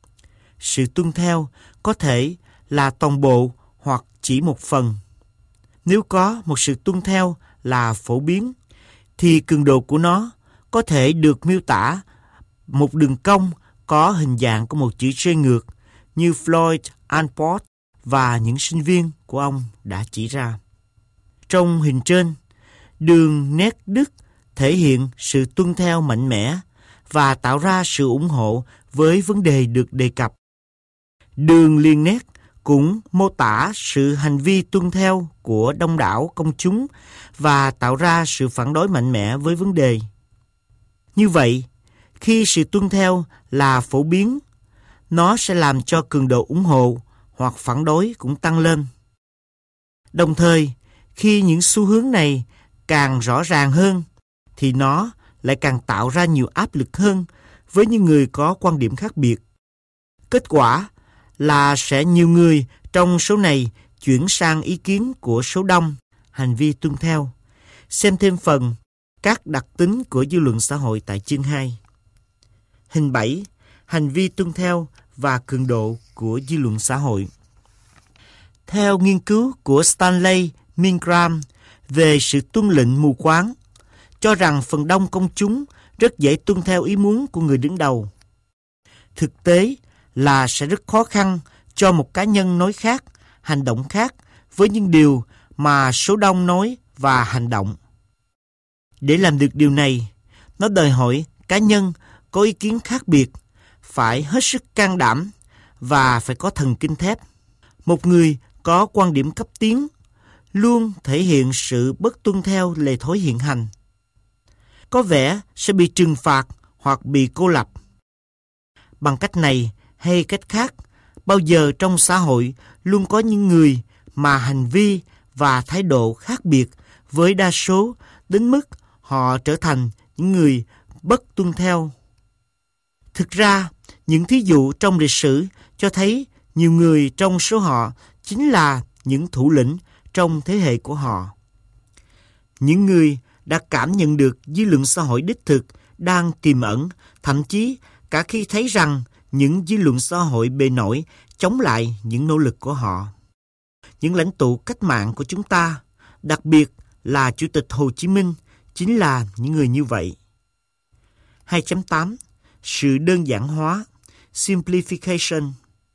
Sự tuân theo có thể là toàn bộ hoặc chỉ một phần. Nếu có một sự tuân theo là phổ biến, thì cường độ của nó có thể được miêu tả một đường cong có hình dạng của một chữ C ngược như Floyd Allport và những sinh viên của ông đã chỉ ra. Trong hình trên, đường nét đứt thể hiện sự tuân theo mạnh mẽ và tạo ra sự ủng hộ với vấn đề được đề cập. Đường liền nét cũng mô tả sự hành vi tuân theo của đông đảo công chúng và tạo ra sự phản đối mạnh mẽ với vấn đề. Như vậy, khi sự tuân theo là phổ biến, nó sẽ làm cho cường độ ủng hộ hoặc phản đối cũng tăng lên. Đồng thời, khi những xu hướng này càng rõ ràng hơn, thì nó lại càng tạo ra nhiều áp lực hơn với những người có quan điểm khác biệt. Kết quả là sẽ nhiều người trong số này chuyển sang ý kiến của số đông, hành vi tuân theo. Xem thêm phần các đặc tính của dư luận xã hội tại chương 2. Hình 7. Hành vi tuân theo và cường độ của dư luận xã hội. Theo nghiên cứu của Stanley Milgram về sự tuân lệnh mù quáng, cho rằng phần đông công chúng rất dễ tuân theo ý muốn của người đứng đầu. Thực tế là sẽ rất khó khăn cho một cá nhân nói khác, hành động khác với những điều mà số đông nói và hành động. Để làm được điều này, nó đòi hỏi cá nhân có ý kiến khác biệt phải hết sức can đảm và phải có thần kinh thép. Một người có quan điểm cấp tiến luôn thể hiện sự bất tuân theo lề thói hiện hành. Có vẻ sẽ bị trừng phạt hoặc bị cô lập. Bằng cách này hay cách khác, bao giờ trong xã hội luôn có những người mà hành vi và thái độ khác biệt với đa số đến mức họ trở thành những người bất tuân theo. Thực ra, những thí dụ trong lịch sử cho thấy nhiều người trong số họ chính là những thủ lĩnh trong thế hệ của họ. Những người đã cảm nhận được dư luận xã hội đích thực đang tiềm ẩn, thậm chí cả khi thấy rằng những dư luận xã hội bề nổi chống lại những nỗ lực của họ. Những lãnh tụ cách mạng của chúng ta, đặc biệt là Chủ tịch Hồ Chí Minh, chính là những người như vậy. 2.8. Sự đơn giản hóa, simplification.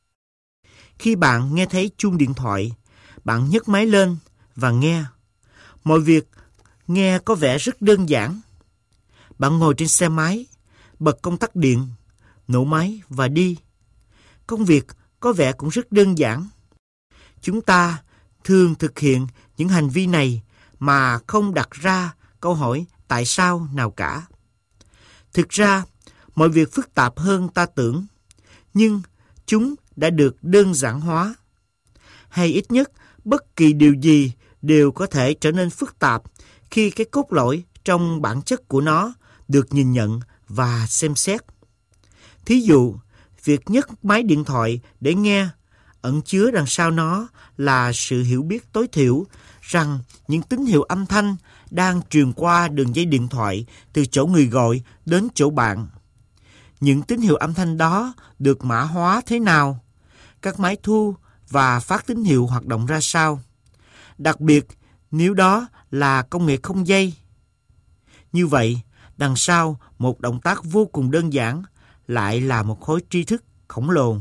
Khi bạn nghe thấy chuông điện thoại, bạn nhấc máy lên và nghe. Mọi việc nghe có vẻ rất đơn giản. Bạn ngồi trên xe máy, bật công tắc điện, nổ máy và đi. Công việc có vẻ cũng rất đơn giản. Chúng ta thường thực hiện những hành vi này mà không đặt ra câu hỏi tại sao nào cả. Thực ra, mọi việc phức tạp hơn ta tưởng, nhưng chúng đã được đơn giản hóa. Hay ít nhất, bất kỳ điều gì đều có thể trở nên phức tạp khi cái cốt lõi trong bản chất của nó được nhìn nhận và xem xét. Thí dụ, việc nhấc máy điện thoại để nghe ẩn chứa đằng sau nó là sự hiểu biết tối thiểu rằng những tín hiệu âm thanh đang truyền qua đường dây điện thoại từ chỗ người gọi đến chỗ bạn. Những tín hiệu âm thanh đó được mã hóa thế nào? Các máy thu và phát tín hiệu hoạt động ra sao? Đặc biệt nếu đó là công nghệ không dây. Như vậy, đằng sau một động tác vô cùng đơn giản lại là một khối tri thức khổng lồ.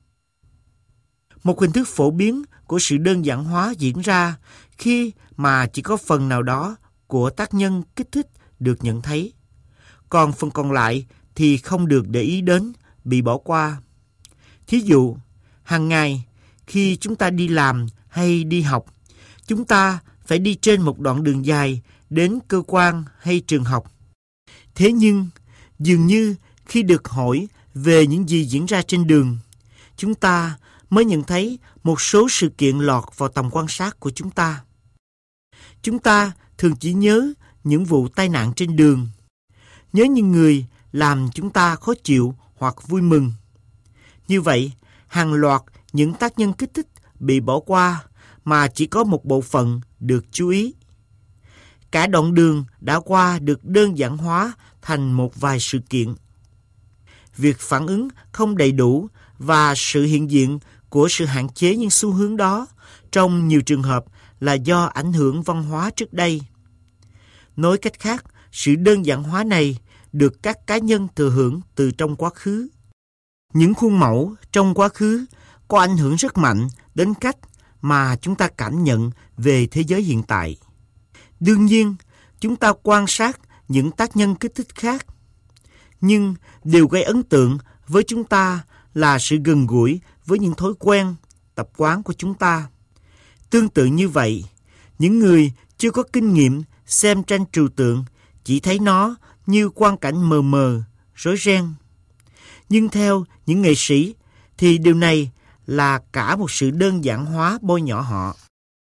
Một hình thức phổ biến của sự đơn giản hóa diễn ra khi mà chỉ có phần nào đó của tác nhân kích thích được nhận thấy, còn phần còn lại thì không được để ý đến, bị bỏ qua. Thí dụ, hàng ngày khi chúng ta đi làm hay đi học, chúng ta phải đi trên một đoạn đường dài đến cơ quan hay trường học. Thế nhưng, dường như khi được hỏi về những gì diễn ra trên đường, chúng ta mới nhận thấy một số sự kiện lọt vào tầm quan sát của chúng ta. Chúng ta thường chỉ nhớ những vụ tai nạn trên đường, nhớ những người làm chúng ta khó chịu hoặc vui mừng. Như vậy, hàng loạt những tác nhân kích thích bị bỏ qua mà chỉ có một bộ phận được chú ý. Cả đoạn đường đã qua được đơn giản hóa thành một vài sự kiện. Việc phản ứng không đầy đủ và sự hiện diện của sự hạn chế những xu hướng đó trong nhiều trường hợp là do ảnh hưởng văn hóa trước đây. Nói cách khác, sự đơn giản hóa này được các cá nhân thừa hưởng từ trong quá khứ. Những khuôn mẫu trong quá khứ có ảnh hưởng rất mạnh đến cách mà chúng ta cảm nhận về thế giới hiện tại. Đương nhiên, chúng ta quan sát những tác nhân kích thích khác, nhưng điều gây ấn tượng với chúng ta là sự gần gũi với những thói quen, tập quán của chúng ta. Tương tự như vậy, những người chưa có kinh nghiệm xem tranh trừu tượng chỉ thấy nó như quang cảnh mờ mờ, rối ren. Nhưng theo những nghệ sĩ thì điều này là cả một sự đơn giản hóa bôi nhọ họ.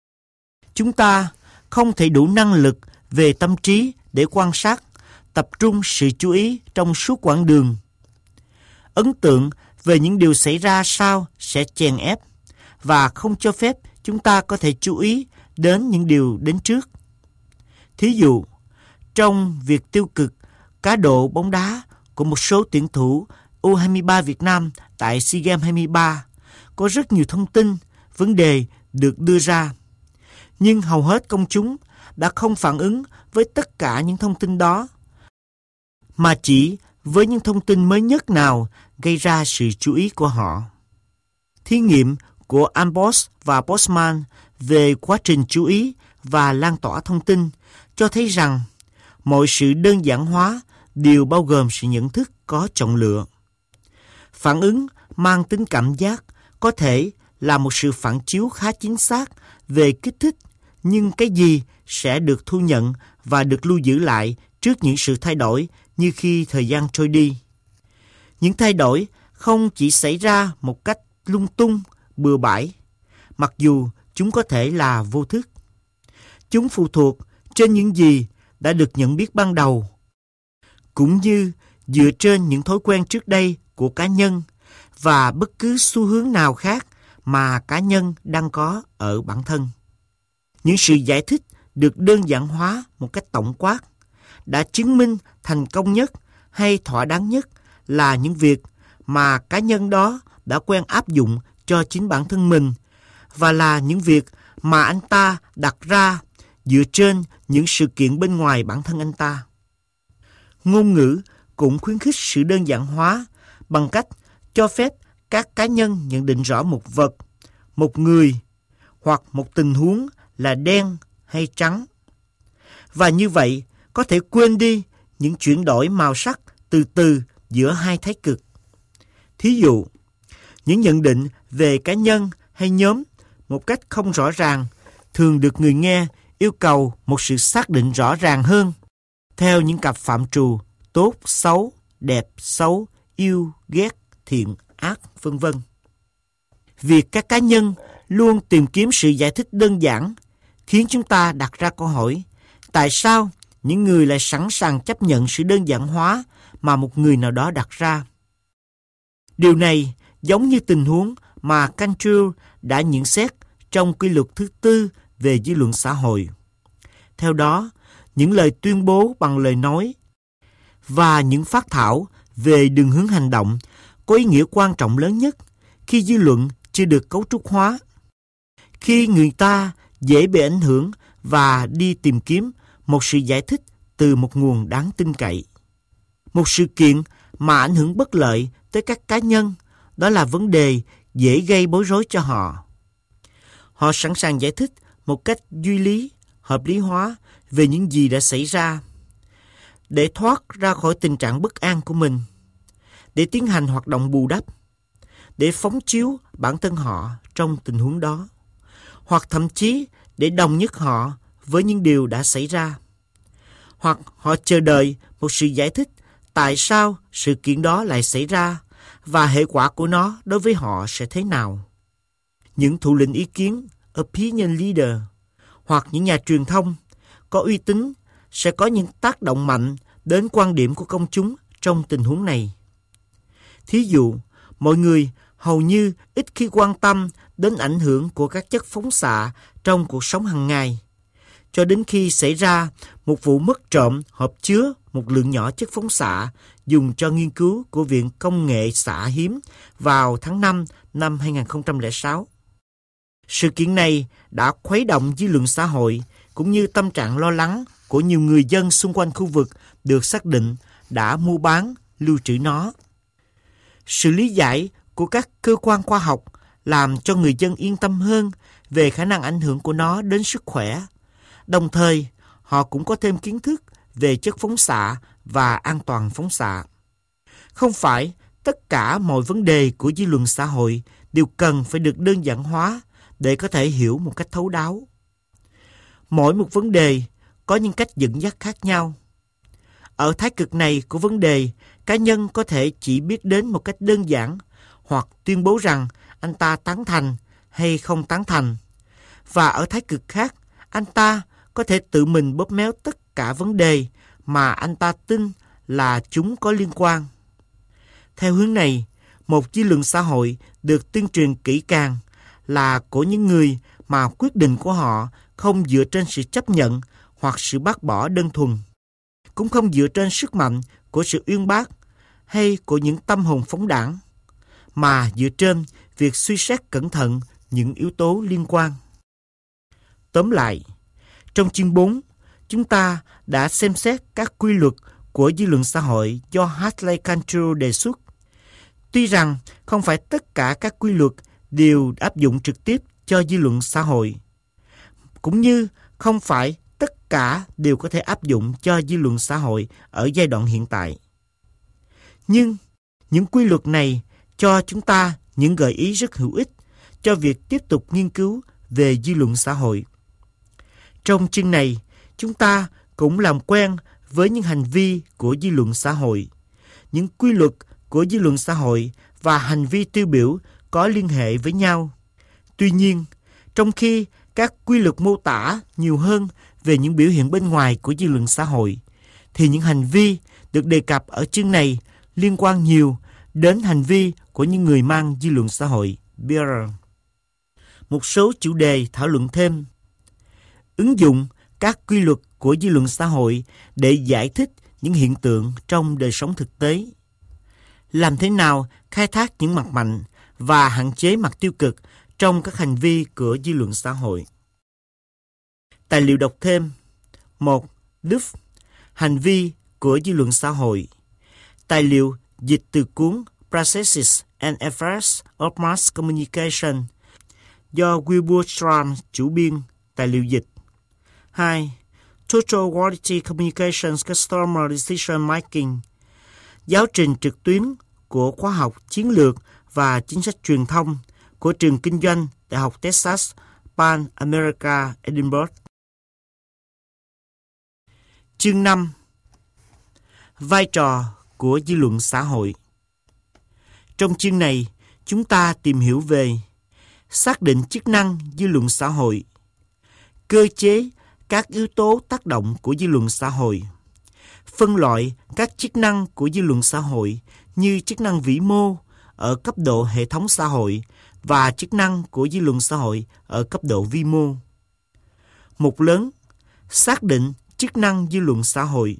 Chúng ta không thể đủ năng lực về tâm trí để quan sát, tập trung sự chú ý trong suốt quãng đường. Ấn tượng về những điều xảy ra sau sẽ chèn ép và không cho phép chúng ta có thể chú ý đến những điều đến trước. Thí dụ, trong việc tiêu cực cá độ bóng đá của một số tuyển thủ U23 Việt Nam tại SEA Games 23, có rất nhiều thông tin, vấn đề được đưa ra. Nhưng hầu hết công chúng đã không phản ứng với tất cả những thông tin đó, mà chỉ với những thông tin mới nhất nào gây ra sự chú ý của họ. Thí nghiệm của Amboss và Postman về quá trình chú ý và lan tỏa thông tin cho thấy rằng mọi sự đơn giản hóa đều bao gồm sự nhận thức có chọn lựa. Phản ứng mang tính cảm giác có thể là một sự phản chiếu khá chính xác về kích thích, nhưng cái gì sẽ được thu nhận và được lưu giữ lại trước những sự thay đổi như khi thời gian trôi đi. Những thay đổi không chỉ xảy ra một cách lung tung, bừa bãi, mặc dù chúng có thể là vô thức. Chúng phụ thuộc trên những gì đã được nhận biết ban đầu, cũng như dựa trên những thói quen trước đây của cá nhân và bất cứ xu hướng nào khác mà cá nhân đang có ở bản thân. Những sự giải thích được đơn giản hóa một cách tổng quát đã chứng minh thành công nhất hay thỏa đáng nhất là những việc mà cá nhân đó đã quen áp dụng cho chính bản thân mình và là những việc mà anh ta đặt ra dựa trên những sự kiện bên ngoài bản thân anh ta. Ngôn ngữ cũng khuyến khích sự đơn giản hóa bằng cách cho phép các cá nhân nhận định rõ một vật, một người hoặc một tình huống là đen hay trắng. Và như vậy có thể quên đi những chuyển đổi màu sắc từ từ giữa hai thái cực. Thí dụ, những nhận định về cá nhân hay nhóm một cách không rõ ràng thường được người nghe yêu cầu một sự xác định rõ ràng hơn theo những cặp phạm trù tốt, xấu, đẹp, xấu, yêu, ghét, thiện, ác, vân vân. Việc các cá nhân luôn tìm kiếm sự giải thích đơn giản khiến chúng ta đặt ra câu hỏi: tại sao những người lại sẵn sàng chấp nhận sự đơn giản hóa mà một người nào đó đặt ra? Điều này giống như tình huống mà Cantrell đã nhận xét trong quy luật thứ tư về dư luận xã hội. Theo đó, những lời tuyên bố bằng lời nói và những phát thảo về đường hướng hành động có ý nghĩa quan trọng lớn nhất khi dư luận chưa được cấu trúc hóa. Khi người ta dễ bị ảnh hưởng và đi tìm kiếm một sự giải thích từ một nguồn đáng tin cậy. Một sự kiện mà ảnh hưởng bất lợi tới các cá nhân, đó là vấn đề dễ gây bối rối cho họ. Họ sẵn sàng giải thích một cách duy lý, hợp lý hóa về những gì đã xảy ra, để thoát ra khỏi tình trạng bất an của mình, để tiến hành hoạt động bù đắp, để phóng chiếu bản thân họ trong tình huống đó, hoặc thậm chí để đồng nhất họ với những điều đã xảy ra. Hoặc họ chờ đợi một sự giải thích tại sao sự kiện đó lại xảy ra và hệ quả của nó đối với họ sẽ thế nào. Những thủ lĩnh ý kiến, opinion leader, hoặc những nhà truyền thông có uy tín sẽ có những tác động mạnh đến quan điểm của công chúng trong tình huống này. Thí dụ, mọi người hầu như ít khi quan tâm đến ảnh hưởng của các chất phóng xạ trong cuộc sống hàng ngày, cho đến khi xảy ra một vụ mất trộm hộp chứa một lượng nhỏ chất phóng xạ dùng cho nghiên cứu của Viện Công nghệ xạ hiếm vào tháng 5 năm 2006. Sự kiện này đã khuấy động dư luận xã hội cũng như tâm trạng lo lắng của nhiều người dân xung quanh khu vực được xác định đã mua bán, lưu trữ nó. Sự lý giải của các cơ quan khoa học làm cho người dân yên tâm hơn về khả năng ảnh hưởng của nó đến sức khỏe. Đồng thời, họ cũng có thêm kiến thức về chất phóng xạ và an toàn phóng xạ. Không phải tất cả mọi vấn đề của dư luận xã hội đều cần phải được đơn giản hóa để có thể hiểu một cách thấu đáo. Mỗi một vấn đề có những cách dẫn dắt khác nhau. Ở thái cực này của vấn đề, cá nhân có thể chỉ biết đến một cách đơn giản hoặc tuyên bố rằng anh ta tán thành hay không tán thành. Và ở thái cực khác, anh ta có thể tự mình bóp méo tất cả vấn đề mà anh ta tin là chúng có liên quan. Theo hướng này, một dư luận xã hội được tuyên truyền kỹ càng là của những người mà quyết định của họ không dựa trên sự chấp nhận hoặc sự bác bỏ đơn thuần, cũng không dựa trên sức mạnh của sự uyên bác hay của những tâm hồn phóng đãng, mà dựa trên việc suy xét cẩn thận những yếu tố liên quan. Tóm lại, trong chương 4, chúng ta đã xem xét các quy luật của dư luận xã hội do Hartley Cantrell đề xuất. Tuy rằng không phải tất cả các quy luật đều áp dụng trực tiếp cho dư luận xã hội, cũng như không phải tất cả đều có thể áp dụng cho dư luận xã hội ở giai đoạn hiện tại. Nhưng những quy luật này cho chúng ta những gợi ý rất hữu ích cho việc tiếp tục nghiên cứu về dư luận xã hội. Trong chương này, chúng ta cũng làm quen với những hành vi của dư luận xã hội. Những quy luật của dư luận xã hội và hành vi tiêu biểu có liên hệ với nhau. Tuy nhiên, trong khi các quy luật mô tả nhiều hơn về những biểu hiện bên ngoài của dư luận xã hội, thì những hành vi được đề cập ở chương này liên quan nhiều đến hành vi của những người mang dư luận xã hội, bearer. Một số chủ đề thảo luận thêm: ứng dụng các quy luật của dư luận xã hội để giải thích những hiện tượng trong đời sống thực tế. Làm thế nào khai thác những mặt mạnh và hạn chế mặt tiêu cực trong các hành vi của dư luận xã hội. Tài liệu đọc thêm: 1. Duff, hành vi của dư luận xã hội. Tài liệu dịch từ cuốn Processes and Effects of Mass Communication do Wilbur Strand chủ biên. Tài liệu dịch. 2. Total Quality Communications Customer Decision Making, giáo trình trực tuyến của khóa học chiến lược và chính sách truyền thông của trường kinh doanh Đại học Texas Pan America Edinburgh. Chương 5. Vai trò của dư luận xã hội. Trong chương này, chúng ta tìm hiểu về xác định chức năng dư luận xã hội, cơ chế các yếu tố tác động của dư luận xã hội, phân loại các chức năng của dư luận xã hội như chức năng vĩ mô ở cấp độ hệ thống xã hội và chức năng của dư luận xã hội ở cấp độ vi mô. Mục lớn: xác định chức năng dư luận xã hội.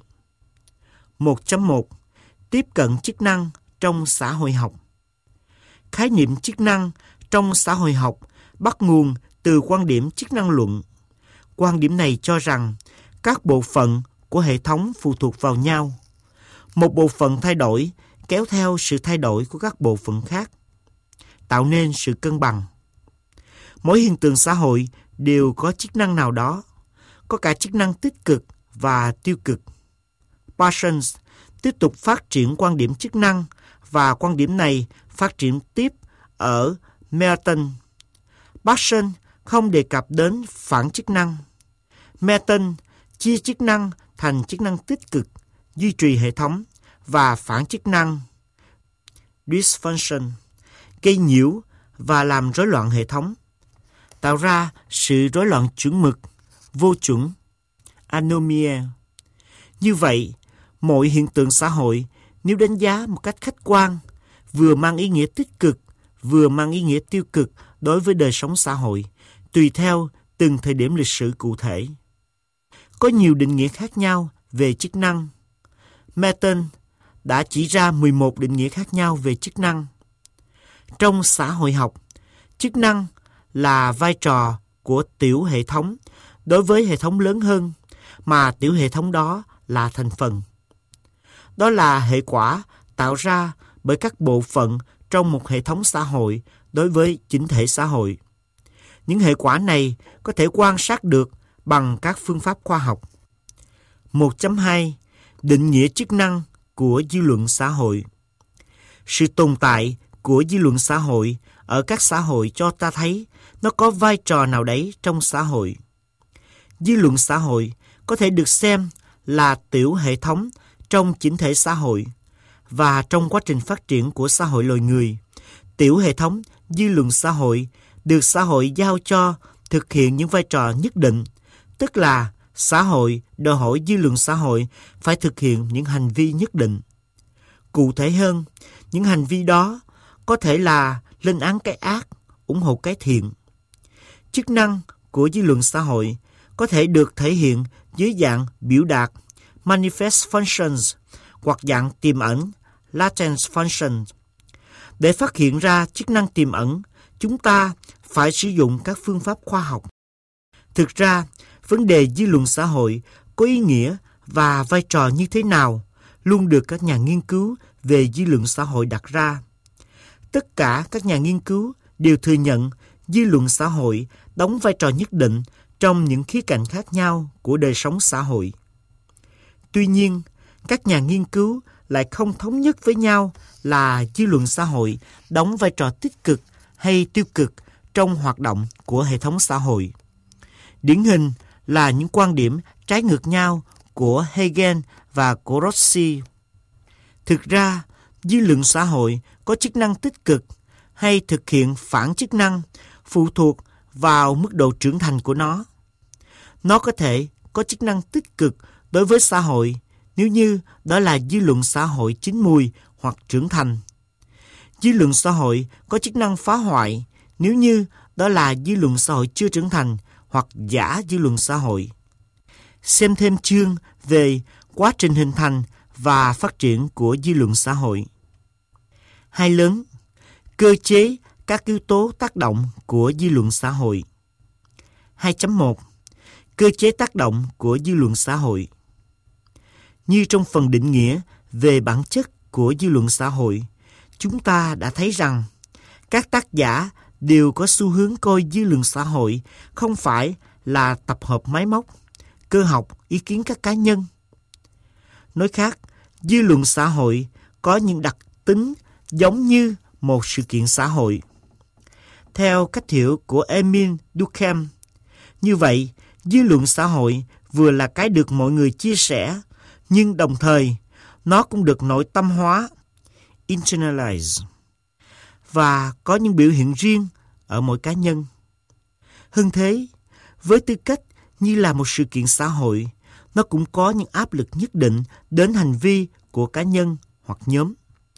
1.1 Tiếp cận chức năng trong xã hội học. Khái niệm chức năng trong xã hội học bắt nguồn từ quan điểm chức năng luận. Quan điểm này cho rằng các bộ phận của hệ thống phụ thuộc vào nhau. Một bộ phận thay đổi kéo theo sự thay đổi của các bộ phận khác, tạo nên sự cân bằng. Mỗi hiện tượng xã hội đều có chức năng nào đó, có cả chức năng tích cực và tiêu cực. Parsons tiếp tục phát triển quan điểm chức năng và quan điểm này phát triển tiếp ở Merton. Parsons không đề cập đến phản chức năng. Merton chia chức năng thành chức năng tích cực, duy trì hệ thống, và phản chức năng, dysfunction, gây nhiễu và làm rối loạn hệ thống, tạo ra sự rối loạn chuẩn mực, vô chuẩn, anomia. Như vậy, mọi hiện tượng xã hội nếu đánh giá một cách khách quan, vừa mang ý nghĩa tích cực, vừa mang ý nghĩa tiêu cực đối với đời sống xã hội, tùy theo từng thời điểm lịch sử cụ thể. Có nhiều định nghĩa khác nhau về chức năng. Merton đã chỉ ra 11 định nghĩa khác nhau về chức năng. Trong xã hội học, chức năng là vai trò của tiểu hệ thống đối với hệ thống lớn hơn, mà tiểu hệ thống đó là thành phần. Đó là hệ quả tạo ra bởi các bộ phận trong một hệ thống xã hội đối với chỉnh thể xã hội. Những hệ quả này có thể quan sát được bằng các phương pháp khoa học. 1.2 Định nghĩa chức năng của dư luận xã hội. Sự tồn tại của dư luận xã hội ở các xã hội cho ta thấy nó có vai trò nào đấy trong xã hội. Dư luận xã hội có thể được xem là tiểu hệ thống trong chỉnh thể xã hội, và trong quá trình phát triển của xã hội loài người, tiểu hệ thống dư luận xã hội được xã hội giao cho thực hiện những vai trò nhất định, tức là xã hội đòi hỏi dư luận xã hội phải thực hiện những hành vi nhất định. Cụ thể hơn, những hành vi đó có thể là lên án cái ác, ủng hộ cái thiện. Chức năng của dư luận xã hội có thể được thể hiện dưới dạng biểu đạt manifest functions hoặc dạng tiềm ẩn latent functions. Để phát hiện ra chức năng tiềm ẩn, chúng ta phải sử dụng các phương pháp khoa học. Thực ra, vấn đề dư luận xã hội có ý nghĩa và vai trò như thế nào luôn được các nhà nghiên cứu về dư luận xã hội đặt ra. Tất cả các nhà nghiên cứu đều thừa nhận dư luận xã hội đóng vai trò nhất định trong những khía cạnh khác nhau của đời sống xã hội. Tuy nhiên, các nhà nghiên cứu lại không thống nhất với nhau là dư luận xã hội đóng vai trò tích cực hay tiêu cực trong hoạt động của hệ thống xã hội. Điển hình là những quan điểm trái ngược nhau của Hegel và của Rossi. Thực ra, dư luận xã hội có chức năng tích cực hay thực hiện phản chức năng phụ thuộc vào mức độ trưởng thành của nó. Nó có thể có chức năng tích cực đối với xã hội nếu như đó là dư luận xã hội chín mùi hoặc trưởng thành. Dư luận xã hội có chức năng phá hoại nếu như đó là dư luận xã hội chưa trưởng thành hoặc giả dư luận xã hội. Xem thêm chương về quá trình hình thành và phát triển của dư luận xã hội. 2 lớn, cơ chế các yếu tố tác động của dư luận xã hội. 2.1 Cơ chế tác động của dư luận xã hội. Như trong phần định nghĩa về bản chất của dư luận xã hội, chúng ta đã thấy rằng các tác giả đều có xu hướng coi dư luận xã hội không phải là tập hợp máy móc, cơ học, ý kiến các cá nhân. Nói khác, dư luận xã hội có những đặc tính giống như một sự kiện xã hội. Theo cách hiểu của Emile Durkheim, như vậy, dư luận xã hội vừa là cái được mọi người chia sẻ, nhưng đồng thời nó cũng được nội tâm hóa, internalize, và có những biểu hiện riêng ở mỗi cá nhân. Hơn thế, với tư cách như là một sự kiện xã hội, nó cũng có những áp lực nhất định đến hành vi của cá nhân hoặc nhóm.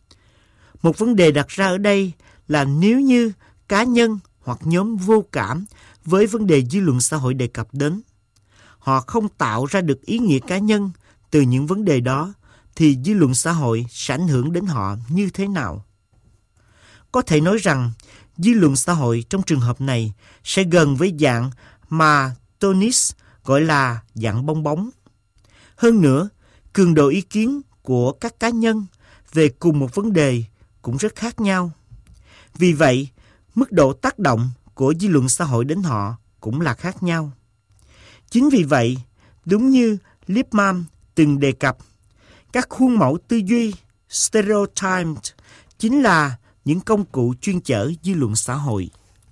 Một vấn đề đặt ra ở đây là nếu như cá nhân hoặc nhóm vô cảm với vấn đề dư luận xã hội đề cập đến, họ không tạo ra được ý nghĩa cá nhân từ những vấn đề đó, thì dư luận xã hội sẽ ảnh hưởng đến họ như thế nào? Có thể nói rằng, dư luận xã hội trong trường hợp này sẽ gần với dạng mà Tonis gọi là dạng bong bóng. Hơn nữa, cường độ ý kiến của các cá nhân về cùng một vấn đề cũng rất khác nhau. Vì vậy, mức độ tác động của dư luận xã hội đến họ cũng là khác nhau. Chính vì vậy, đúng như Lippmann từng đề cập, các khuôn mẫu tư duy stereotypes chính là những công cụ chuyên chở dư luận xã hội.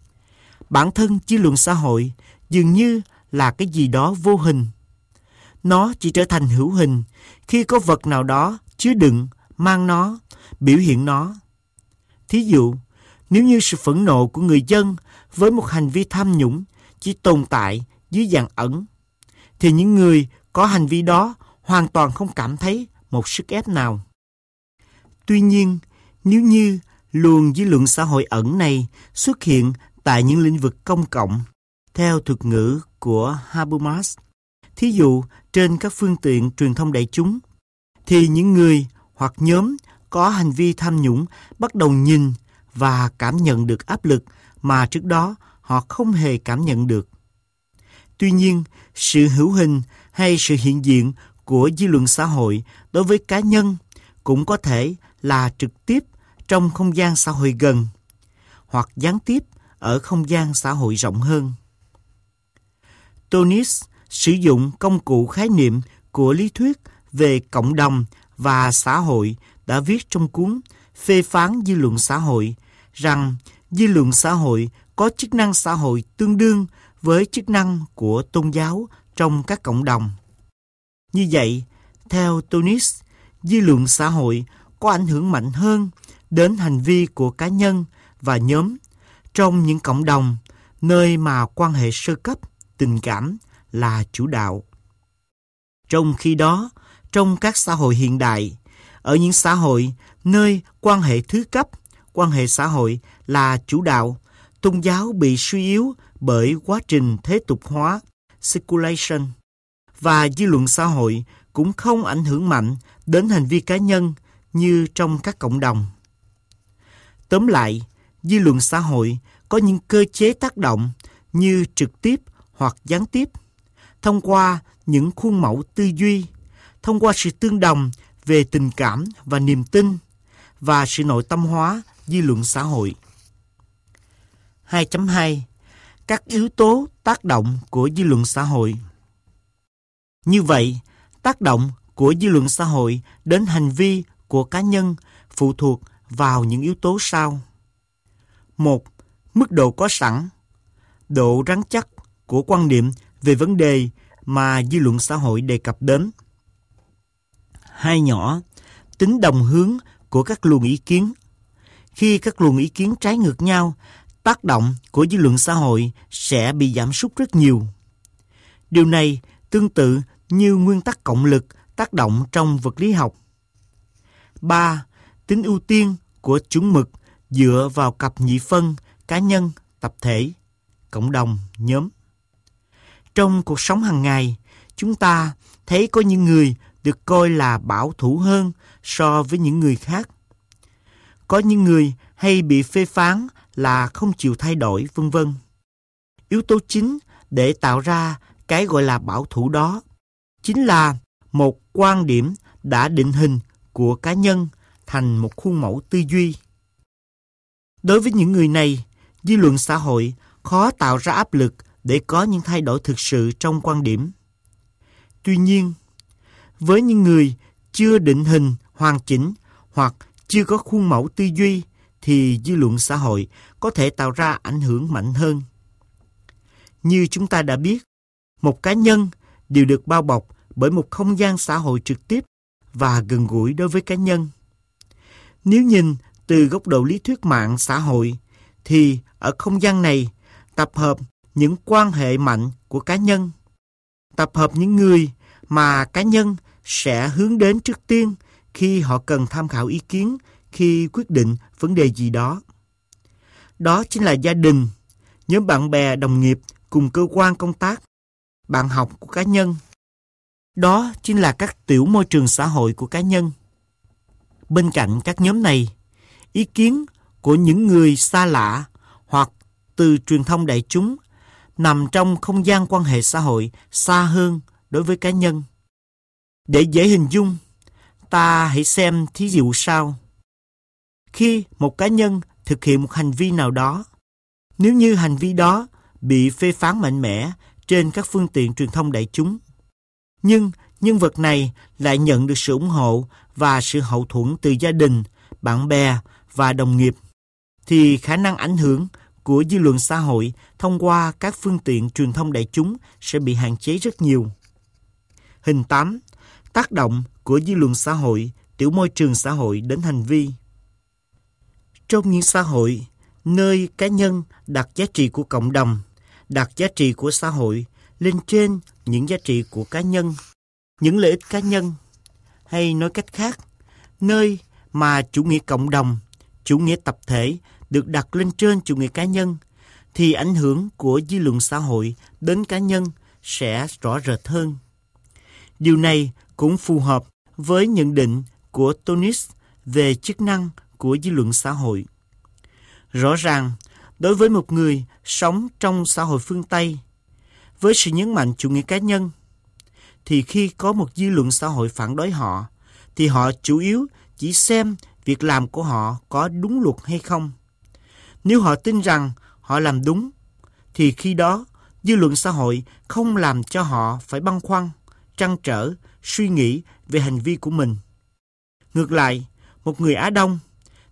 Bản thân dư luận xã hội dường như là cái gì đó vô hình. Nó chỉ trở thành hữu hình khi có vật nào đó chứa đựng, mang nó, biểu hiện nó. Thí dụ, nếu như sự phẫn nộ của người dân với một hành vi tham nhũng chỉ tồn tại dưới dạng ẩn, thì những người có hành vi đó hoàn toàn không cảm thấy một sức ép nào. Tuy nhiên, nếu như luồng dư luận xã hội ẩn này xuất hiện tại những lĩnh vực công cộng, theo thuật ngữ của Habermas, thí dụ trên các phương tiện truyền thông đại chúng, thì những người hoặc nhóm có hành vi tham nhũng bắt đầu nhìn và cảm nhận được áp lực mà trước đó họ không hề cảm nhận được. Tuy nhiên, sự hữu hình hay sự hiện diện của dư luận xã hội đối với cá nhân cũng có thể là trực tiếp trong không gian xã hội gần, hoặc gián tiếp ở không gian xã hội rộng hơn. Tonis sử dụng công cụ khái niệm của lý thuyết về cộng đồng và xã hội đã viết trong cuốn phê phán dư luận xã hội rằng dư luận xã hội có chức năng xã hội tương đương với chức năng của tôn giáo trong các cộng đồng. Như vậy, theo Tonis, dư luận xã hội có ảnh hưởng mạnh hơn đến hành vi của cá nhân và nhóm trong những cộng đồng nơi mà quan hệ sơ cấp, tình cảm là chủ đạo. Trong khi đó, trong các xã hội hiện đại, ở những xã hội nơi quan hệ thứ cấp, quan hệ xã hội là chủ đạo, tôn giáo bị suy yếu bởi quá trình thế tục hóa, circulation, và dư luận xã hội cũng không ảnh hưởng mạnh đến hành vi cá nhân như trong các cộng đồng. Tóm lại, dư luận xã hội có những cơ chế tác động như trực tiếp hoặc gián tiếp, thông qua những khuôn mẫu tư duy, thông qua sự tương đồng về tình cảm và niềm tin và sự nội tâm hóa dư luận xã hội. 2.2. Các yếu tố tác động của dư luận xã hội. Như vậy, tác động của dư luận xã hội đến hành vi của cá nhân phụ thuộc vào những yếu tố sau. 1. Mức độ có sẵn, độ rắn chắc của quan niệm về vấn đề mà dư luận xã hội đề cập đến. 2 nhỏ, tính đồng hướng của các luồng ý kiến. Khi các luồng ý kiến trái ngược nhau, tác động của dư luận xã hội sẽ bị giảm sút rất nhiều. Điều này tương tự như nguyên tắc cộng lực tác động trong vật lý học. 3. Tính ưu tiên của chuẩn mực dựa vào cặp nhị phân cá nhân, tập thể, cộng đồng, nhóm. Trong cuộc sống hàng ngày, chúng ta thấy có những người được coi là bảo thủ hơn so với những người khác. Có những người hay bị phê phán là không chịu thay đổi, vân vân. Yếu tố chính để tạo ra cái gọi là bảo thủ đó chính là một quan điểm đã định hình của cá nhân thành một khuôn mẫu tư duy. Đối với những người này, dư luận xã hội khó tạo ra áp lực để có những thay đổi thực sự trong quan điểm. Tuy nhiên, với những người chưa định hình hoàn chỉnh hoặc chưa có khuôn mẫu tư duy thì dư luận xã hội có thể tạo ra ảnh hưởng mạnh hơn. Như chúng ta đã biết, một cá nhân đều được bao bọc bởi một không gian xã hội trực tiếp và gần gũi đối với cá nhân. Nếu nhìn từ góc độ lý thuyết mạng xã hội, thì ở không gian này tập hợp những quan hệ mạnh của cá nhân, tập hợp những người mà cá nhân sẽ hướng đến trước tiên khi họ cần tham khảo ý kiến khi quyết định vấn đề gì đó. Đó chính là gia đình, nhóm bạn bè, đồng nghiệp cùng cơ quan công tác, bạn học của cá nhân. Đó chính là các tiểu môi trường xã hội của cá nhân. Bên cạnh các nhóm này, ý kiến của những người xa lạ hoặc từ truyền thông đại chúng nằm trong không gian quan hệ xã hội xa hơn đối với cá nhân. Để dễ hình dung, ta hãy xem thí dụ sau. Khi một cá nhân thực hiện một hành vi nào đó, nếu như hành vi đó bị phê phán mạnh mẽ trên các phương tiện truyền thông đại chúng, nhưng nhân vật này lại nhận được sự ủng hộ và sự hậu thuẫn từ gia đình, bạn bè và đồng nghiệp, thì khả năng ảnh hưởng của dư luận xã hội thông qua các phương tiện truyền thông đại chúng sẽ bị hạn chế rất nhiều. Hình 8. Tác động của dư luận xã hội, tiểu môi trường xã hội đến hành vi. Trong những xã hội nơi cá nhân đặt giá trị của cộng đồng, đặt giá trị của xã hội lên trên những giá trị của cá nhân, những lợi ích cá nhân, hay nói cách khác, nơi mà chủ nghĩa cộng đồng, chủ nghĩa tập thể được đặt lên trên chủ nghĩa cá nhân, thì ảnh hưởng của dư luận xã hội đến cá nhân sẽ rõ rệt hơn. Điều này cũng phù hợp với nhận định của Tonis về chức năng của dư luận xã hội. Rõ ràng, đối với một người sống trong xã hội phương Tây, với sự nhấn mạnh chủ nghĩa cá nhân, thì khi có một dư luận xã hội phản đối họ, thì họ chủ yếu chỉ xem việc làm của họ có đúng luật hay không. Nếu họ tin rằng họ làm đúng, thì khi đó dư luận xã hội không làm cho họ phải băn khoăn, trăn trở, suy nghĩ về hành vi của mình. Ngược lại, một người Á Đông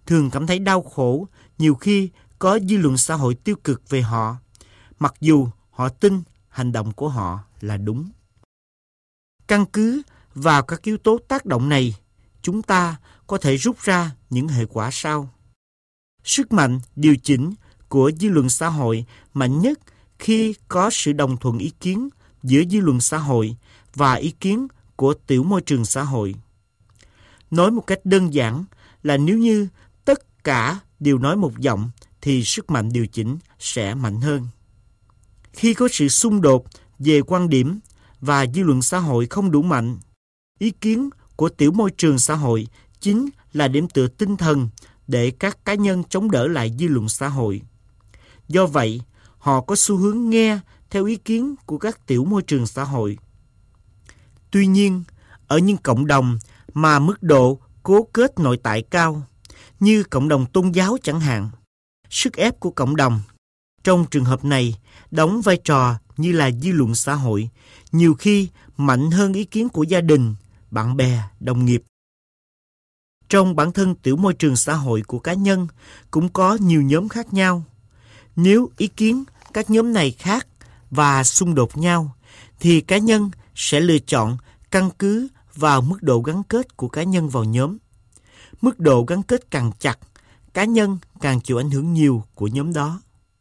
thường cảm thấy đau khổ nhiều khi có dư luận xã hội tiêu cực về họ, mặc dù họ tin hành động của họ là đúng. Căn cứ vào các yếu tố tác động này, chúng ta có thể rút ra những hệ quả sau. Sức mạnh điều chỉnh của dư luận xã hội mạnh nhất khi có sự đồng thuận ý kiến giữa dư luận xã hội và ý kiến của tiểu môi trường xã hội. Nói một cách đơn giản là nếu như tất cả đều nói một giọng thì sức mạnh điều chỉnh sẽ mạnh hơn. Khi có sự xung đột về quan điểm và dư luận xã hội không đủ mạnh, ý kiến của tiểu môi trường xã hội chính là điểm tựa tinh thần để các cá nhân chống đỡ lại dư luận xã hội. Do vậy, họ có xu hướng nghe theo ý kiến của các tiểu môi trường xã hội. Tuy nhiên, ở những cộng đồng mà mức độ cố kết nội tại cao, như cộng đồng tôn giáo chẳng hạn, sức ép của cộng đồng trong trường hợp này đóng vai trò như là dư luận xã hội, nhiều khi mạnh hơn ý kiến của gia đình, bạn bè, đồng nghiệp. Trong bản thân tiểu môi trường xã hội của cá nhân cũng có nhiều nhóm khác nhau. Nếu ý kiến các nhóm này khác và xung đột nhau, thì cá nhân sẽ lựa chọn căn cứ vào mức độ gắn kết của cá nhân vào nhóm. Mức độ gắn kết càng chặt, cá nhân càng chịu ảnh hưởng nhiều của nhóm đó.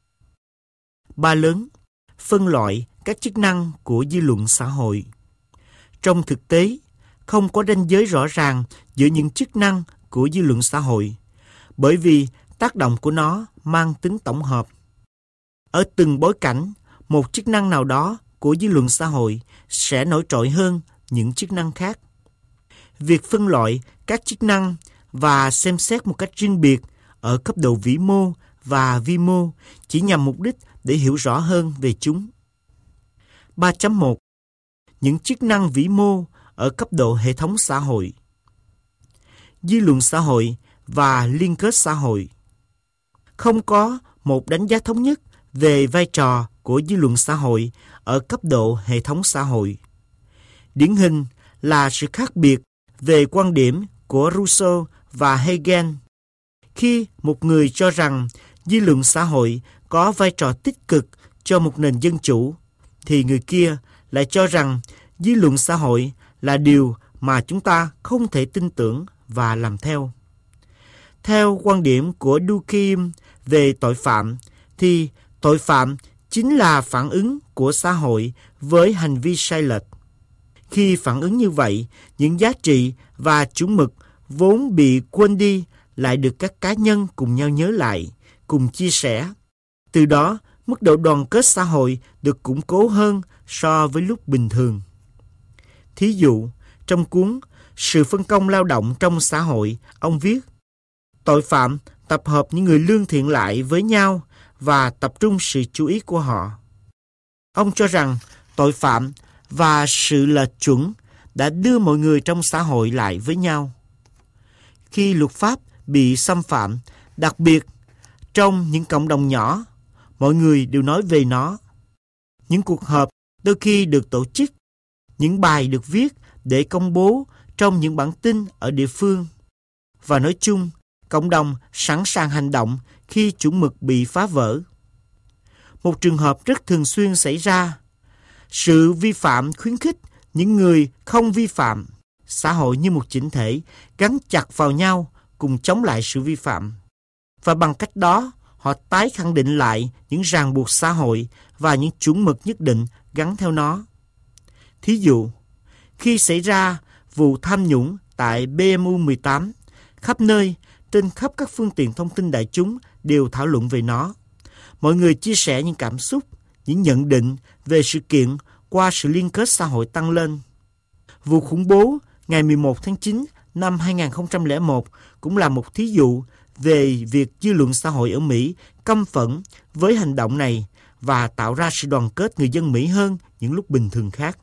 3 lớn, phân loại các chức năng của dư luận xã hội. Trong thực tế, không có ranh giới rõ ràng giữa những chức năng của dư luận xã hội, bởi vì tác động của nó mang tính tổng hợp. Ở từng bối cảnh, một chức năng nào đó của dư luận xã hội sẽ nổi trội hơn những chức năng khác. Việc phân loại các chức năng và xem xét một cách riêng biệt ở cấp độ vĩ mô và vi mô chỉ nhằm mục đích để hiểu rõ hơn về chúng. 3.1. Những chức năng vĩ mô ở cấp độ hệ thống xã hội. Dư luận xã hội và liên kết xã hội. Không có một đánh giá thống nhất về vai trò của dư luận xã hội ở cấp độ hệ thống xã hội. Điển hình là sự khác biệt về quan điểm của Rousseau và Hegel. Khi một người cho rằng dư luận xã hội có vai trò tích cực cho một nền dân chủ, thì người kia lại cho rằng dư luận xã hội là điều mà chúng ta không thể tin tưởng và làm theo. Theo quan điểm của Durkheim về tội phạm, thì tội phạm chính là phản ứng của xã hội với hành vi sai lệch. Khi phản ứng như vậy, những giá trị và chuẩn mực vốn bị quên đi lại được các cá nhân cùng nhau nhớ lại, cùng chia sẻ. Từ đó, mức độ đoàn kết xã hội được củng cố hơn so với lúc bình thường. Thí dụ, trong cuốn Sự phân công lao động trong xã hội, ông viết: tội phạm tập hợp những người lương thiện lại với nhau và tập trung sự chú ý của họ. Ông cho rằng tội phạm và sự lệch chuẩn đã đưa mọi người trong xã hội lại với nhau. Khi luật pháp bị xâm phạm, đặc biệt trong những cộng đồng nhỏ, mọi người đều nói về nó. Những cuộc họp đôi khi được tổ chức, những bài được viết để công bố trong những bản tin ở địa phương. Và nói chung, cộng đồng sẵn sàng hành động khi chuẩn mực bị phá vỡ. Một trường hợp rất thường xuyên xảy ra: sự vi phạm khuyến khích những người không vi phạm. Xã hội như một chỉnh thể gắn chặt vào nhau cùng chống lại sự vi phạm. Và bằng cách đó, họ tái khẳng định lại những ràng buộc xã hội và những chuẩn mực nhất định gắn theo nó. Thí dụ, khi xảy ra vụ tham nhũng tại BMU 18, khắp nơi, trên khắp các phương tiện thông tin đại chúng đều thảo luận về nó. Mọi người chia sẻ những cảm xúc, những nhận định về sự kiện qua sự liên kết xã hội tăng lên. Vụ khủng bố ngày 11 tháng 9 năm 2001 cũng là một thí dụ về việc dư luận xã hội ở Mỹ căm phẫn với hành động này và tạo ra sự đoàn kết người dân Mỹ hơn những lúc bình thường khác.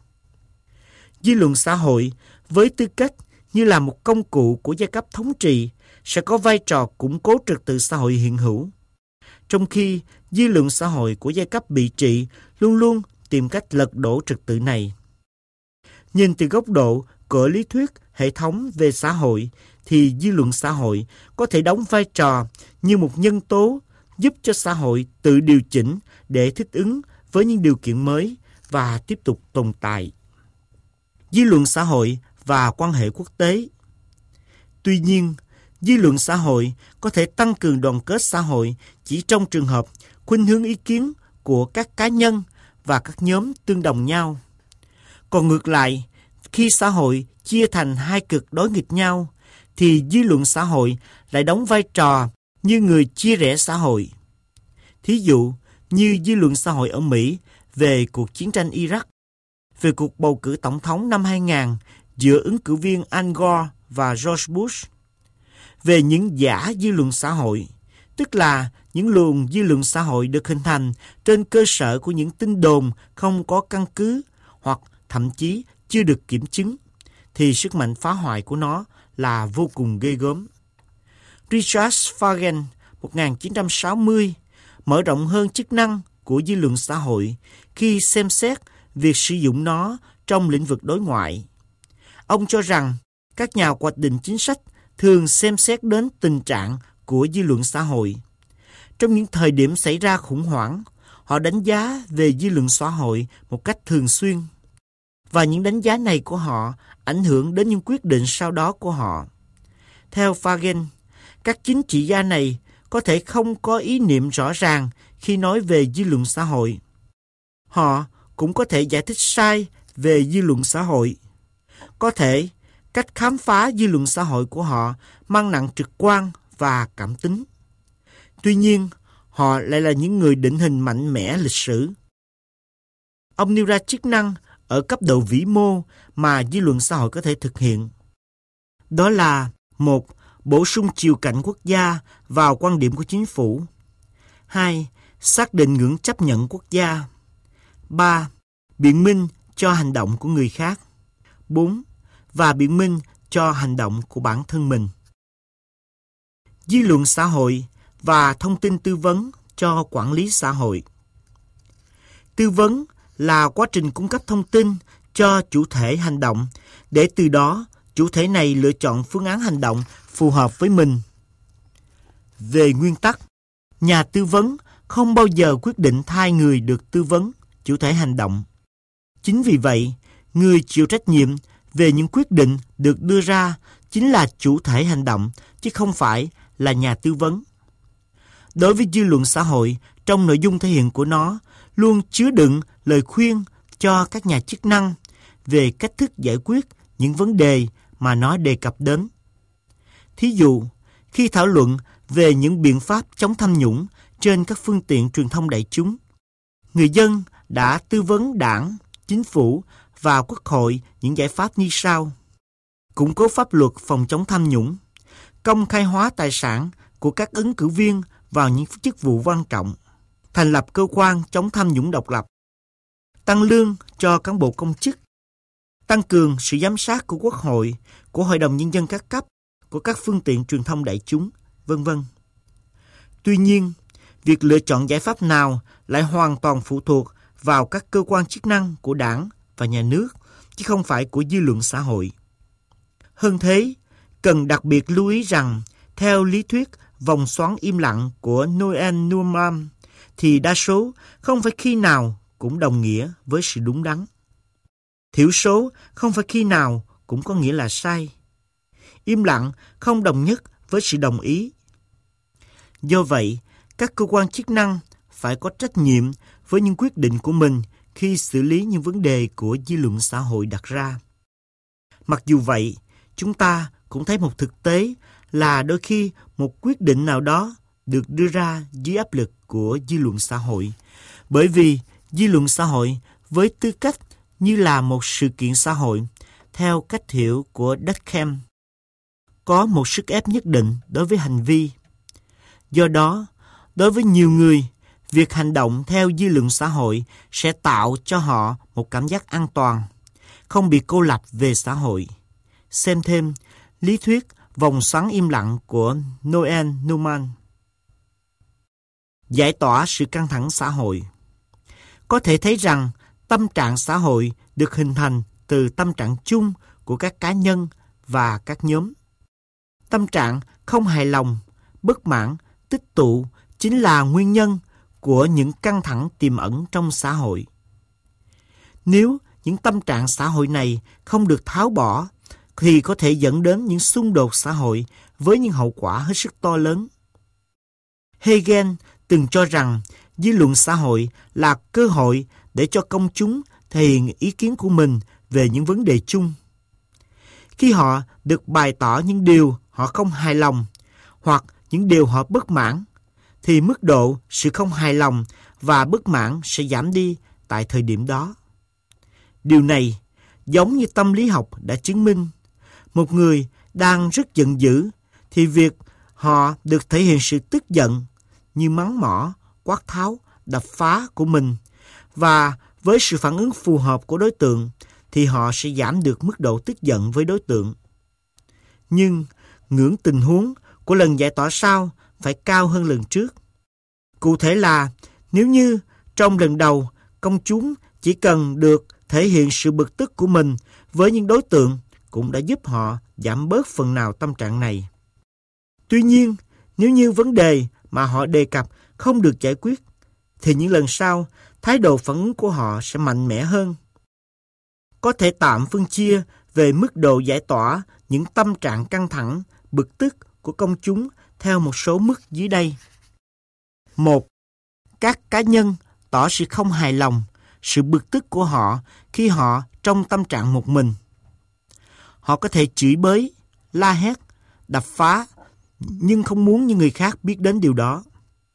Dư luận xã hội với tư cách như là một công cụ của giai cấp thống trị sẽ có vai trò củng cố trật tự xã hội hiện hữu, trong khi dư luận xã hội của giai cấp bị trị luôn luôn tìm cách lật đổ trật tự này. Nhìn từ góc độ của lý thuyết hệ thống về xã hội thì dư luận xã hội có thể đóng vai trò như một nhân tố giúp cho xã hội tự điều chỉnh để thích ứng với những điều kiện mới và tiếp tục tồn tại. Dư luận xã hội và quan hệ quốc tế. Tuy nhiên, dư luận xã hội có thể tăng cường đoàn kết xã hội chỉ trong trường hợp khuynh hướng ý kiến của các cá nhân và các nhóm tương đồng nhau. Còn ngược lại, khi xã hội chia thành hai cực đối nghịch nhau, thì dư luận xã hội lại đóng vai trò như người chia rẽ xã hội. Thí dụ như dư luận xã hội ở Mỹ về cuộc chiến tranh Iraq, về cuộc bầu cử tổng thống năm 2000 giữa ứng cử viên Al Gore và George Bush, về những giả dư luận xã hội, tức là những luồng dư luận xã hội được hình thành trên cơ sở của những tin đồn không có căn cứ hoặc thậm chí chưa được kiểm chứng, thì sức mạnh phá hoại của nó là vô cùng ghê gớm. Richard Fagan 1960 mở rộng hơn chức năng của dư luận xã hội khi xem xét việc sử dụng nó trong lĩnh vực đối ngoại. Ông cho rằng các nhà hoạch định chính sách thường xem xét đến tình trạng của dư luận xã hội. Trong những thời điểm xảy ra khủng hoảng, họ đánh giá về dư luận xã hội một cách thường xuyên. Và những đánh giá này của họ ảnh hưởng đến những quyết định sau đó của họ. Theo Fagan, các chính trị gia này có thể không có ý niệm rõ ràng khi nói về dư luận xã hội. Họ cũng có thể giải thích sai về dư luận xã hội. Có thể cách khám phá dư luận xã hội của họ mang nặng trực quan và cảm tính. Tuy nhiên, họ lại là những người định hình mạnh mẽ lịch sử. Ông nêu ra chức năng ở cấp độ vĩ mô mà dư luận xã hội có thể thực hiện. Đó là: 1. Bổ sung chiều cảnh quốc gia vào quan điểm của chính phủ. 2. Xác định ngưỡng chấp nhận quốc gia. 3. Biện minh cho hành động của người khác. 4. Và biện minh cho hành động của bản thân mình. Dư luận xã hội và thông tin tư vấn cho quản lý xã hội. Tư vấn là quá trình cung cấp thông tin cho chủ thể hành động để từ đó chủ thể này lựa chọn phương án hành động phù hợp với mình. Về nguyên tắc, nhà tư vấn không bao giờ quyết định thay người được tư vấn, chủ thể hành động. Chính vì vậy, người chịu trách nhiệm về những quyết định được đưa ra chính là chủ thể hành động, chứ không phải là nhà tư vấn. Đối với dư luận xã hội, trong nội dung thể hiện của nó luôn chứa đựng lời khuyên cho các nhà chức năng về cách thức giải quyết những vấn đề mà nó đề cập đến. Thí dụ, khi thảo luận về những biện pháp chống tham nhũng trên các phương tiện truyền thông đại chúng, người dân đã tư vấn đảng, chính phủ và quốc hội những giải pháp như sau: củng cố pháp luật phòng chống tham nhũng, công khai hóa tài sản của các ứng cử viên vào những chức vụ quan trọng, thành lập cơ quan chống tham nhũng độc lập, tăng lương cho cán bộ công chức, tăng cường sự giám sát của Quốc hội, của Hội đồng Nhân dân các cấp, của các phương tiện truyền thông đại chúng, v.v. Tuy nhiên, việc lựa chọn giải pháp nào lại hoàn toàn phụ thuộc vào các cơ quan chức năng của đảng và nhà nước, chứ không phải của dư luận xã hội. Hơn thế, cần đặc biệt lưu ý rằng, theo lý thuyết vòng xoắn im lặng của Noel Neumann, thì đa số không phải khi nào cũng đồng nghĩa với sự đúng đắn. Thiểu số không phải khi nào cũng có nghĩa là sai. Im lặng không đồng nhất với sự đồng ý. Do vậy, các cơ quan chức năng phải có trách nhiệm với những quyết định của mình khi xử lý những vấn đề của dư luận xã hội đặt ra. Mặc dù vậy, chúng ta cũng thấy một thực tế là đôi khi một quyết định nào đó được đưa ra dưới áp lực của dư luận xã hội, bởi vì dư luận xã hội với tư cách như là một sự kiện xã hội, theo cách hiểu của Durkheim, có một sức ép nhất định đối với hành vi. Do đó, đối với nhiều người, việc hành động theo dư luận xã hội sẽ tạo cho họ một cảm giác an toàn, không bị cô lập về xã hội. Xem thêm lý thuyết vòng xoắn im lặng của Noel Neumann. Giải tỏa sự căng thẳng xã hội. Có thể thấy rằng tâm trạng xã hội được hình thành từ tâm trạng chung của các cá nhân và các nhóm. tâm trạng không hài lòng, bất mãn, tích tụ chính là nguyên nhân của những căng thẳng tiềm ẩn trong xã hội. Nếu những tâm trạng xã hội này không được tháo bỏ, thì có thể dẫn đến những xung đột xã hội với những hậu quả hết sức to lớn. Hegel từng cho rằng dư luận xã hội là cơ hội để cho công chúng thể hiện ý kiến của mình về những vấn đề chung. Khi họ được bày tỏ những điều họ không hài lòng hoặc những điều họ bất mãn, thì mức độ sự không hài lòng và bất mãn sẽ giảm đi tại thời điểm đó. Điều này giống như tâm lý học đã chứng minh. Một người đang rất giận dữ thì việc họ được thể hiện sự tức giận như mắng mỏ, quát tháo, đập phá của mình, và với sự phản ứng phù hợp của đối tượng thì họ sẽ giảm được mức độ tức giận với đối tượng. Nhưng ngưỡng tình huống của lần giải tỏa sau phải cao hơn lần trước. Cụ thể là nếu như trong lần đầu công chúng chỉ cần được thể hiện sự bực tức của mình với những đối tượng cũng đã giúp họ giảm bớt phần nào tâm trạng này. Tuy nhiên, nếu như vấn đề mà họ đề cập không được giải quyết, thì những lần sau, thái độ phản ứng của họ sẽ mạnh mẽ hơn. Có thể tạm phân chia về mức độ giải tỏa những tâm trạng căng thẳng, bực tức của công chúng theo một số mức dưới đây. 1. Các cá nhân tỏ sự không hài lòng, sự bực tức của họ khi họ trong tâm trạng một mình. Họ có thể chửi bới, la hét, đập phá, nhưng không muốn những người khác biết đến điều đó.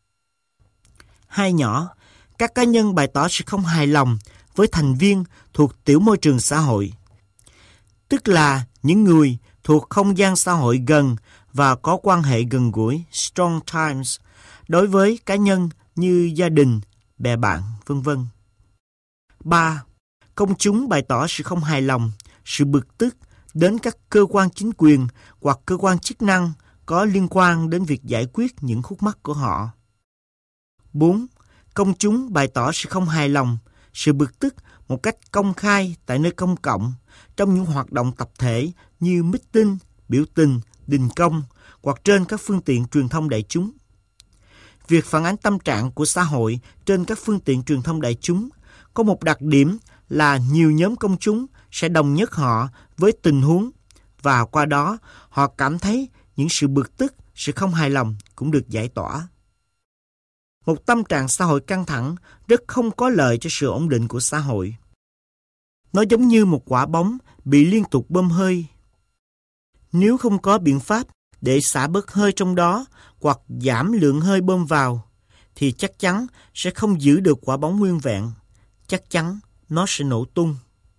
2 nhỏ, các cá nhân bày tỏ sự không hài lòng với thành viên thuộc tiểu môi trường xã hội, tức là những người thuộc không gian xã hội gần và có quan hệ gần gũi, strong ties, đối với cá nhân như gia đình, bè bạn, v.v. 3. Công chúng bày tỏ sự không hài lòng, sự bực tức đến các cơ quan chính quyền hoặc cơ quan chức năng có liên quan đến việc giải quyết những khúc mắc của họ. 4. Công chúng bày tỏ sự không hài lòng, sự bực tức một cách công khai tại nơi công cộng, trong những hoạt động tập thể như meeting, biểu tình, đình công hoặc trên các phương tiện truyền thông đại chúng. Việc phản ánh tâm trạng của xã hội trên các phương tiện truyền thông đại chúng có một đặc điểm là nhiều nhóm công chúng sẽ đồng nhất họ với tình huống, và qua đó họ cảm thấy những sự bực tức, sự không hài lòng cũng được giải tỏa. Một tâm trạng xã hội căng thẳng rất không có lợi cho sự ổn định của xã hội. Nó giống như một quả bóng bị liên tục bơm hơi. Nếu không có biện pháp để xả bớt hơi trong đó hoặc giảm lượng hơi bơm vào, thì chắc chắn sẽ không giữ được quả bóng nguyên vẹn. Chắc chắn nó sẽ nổ tung.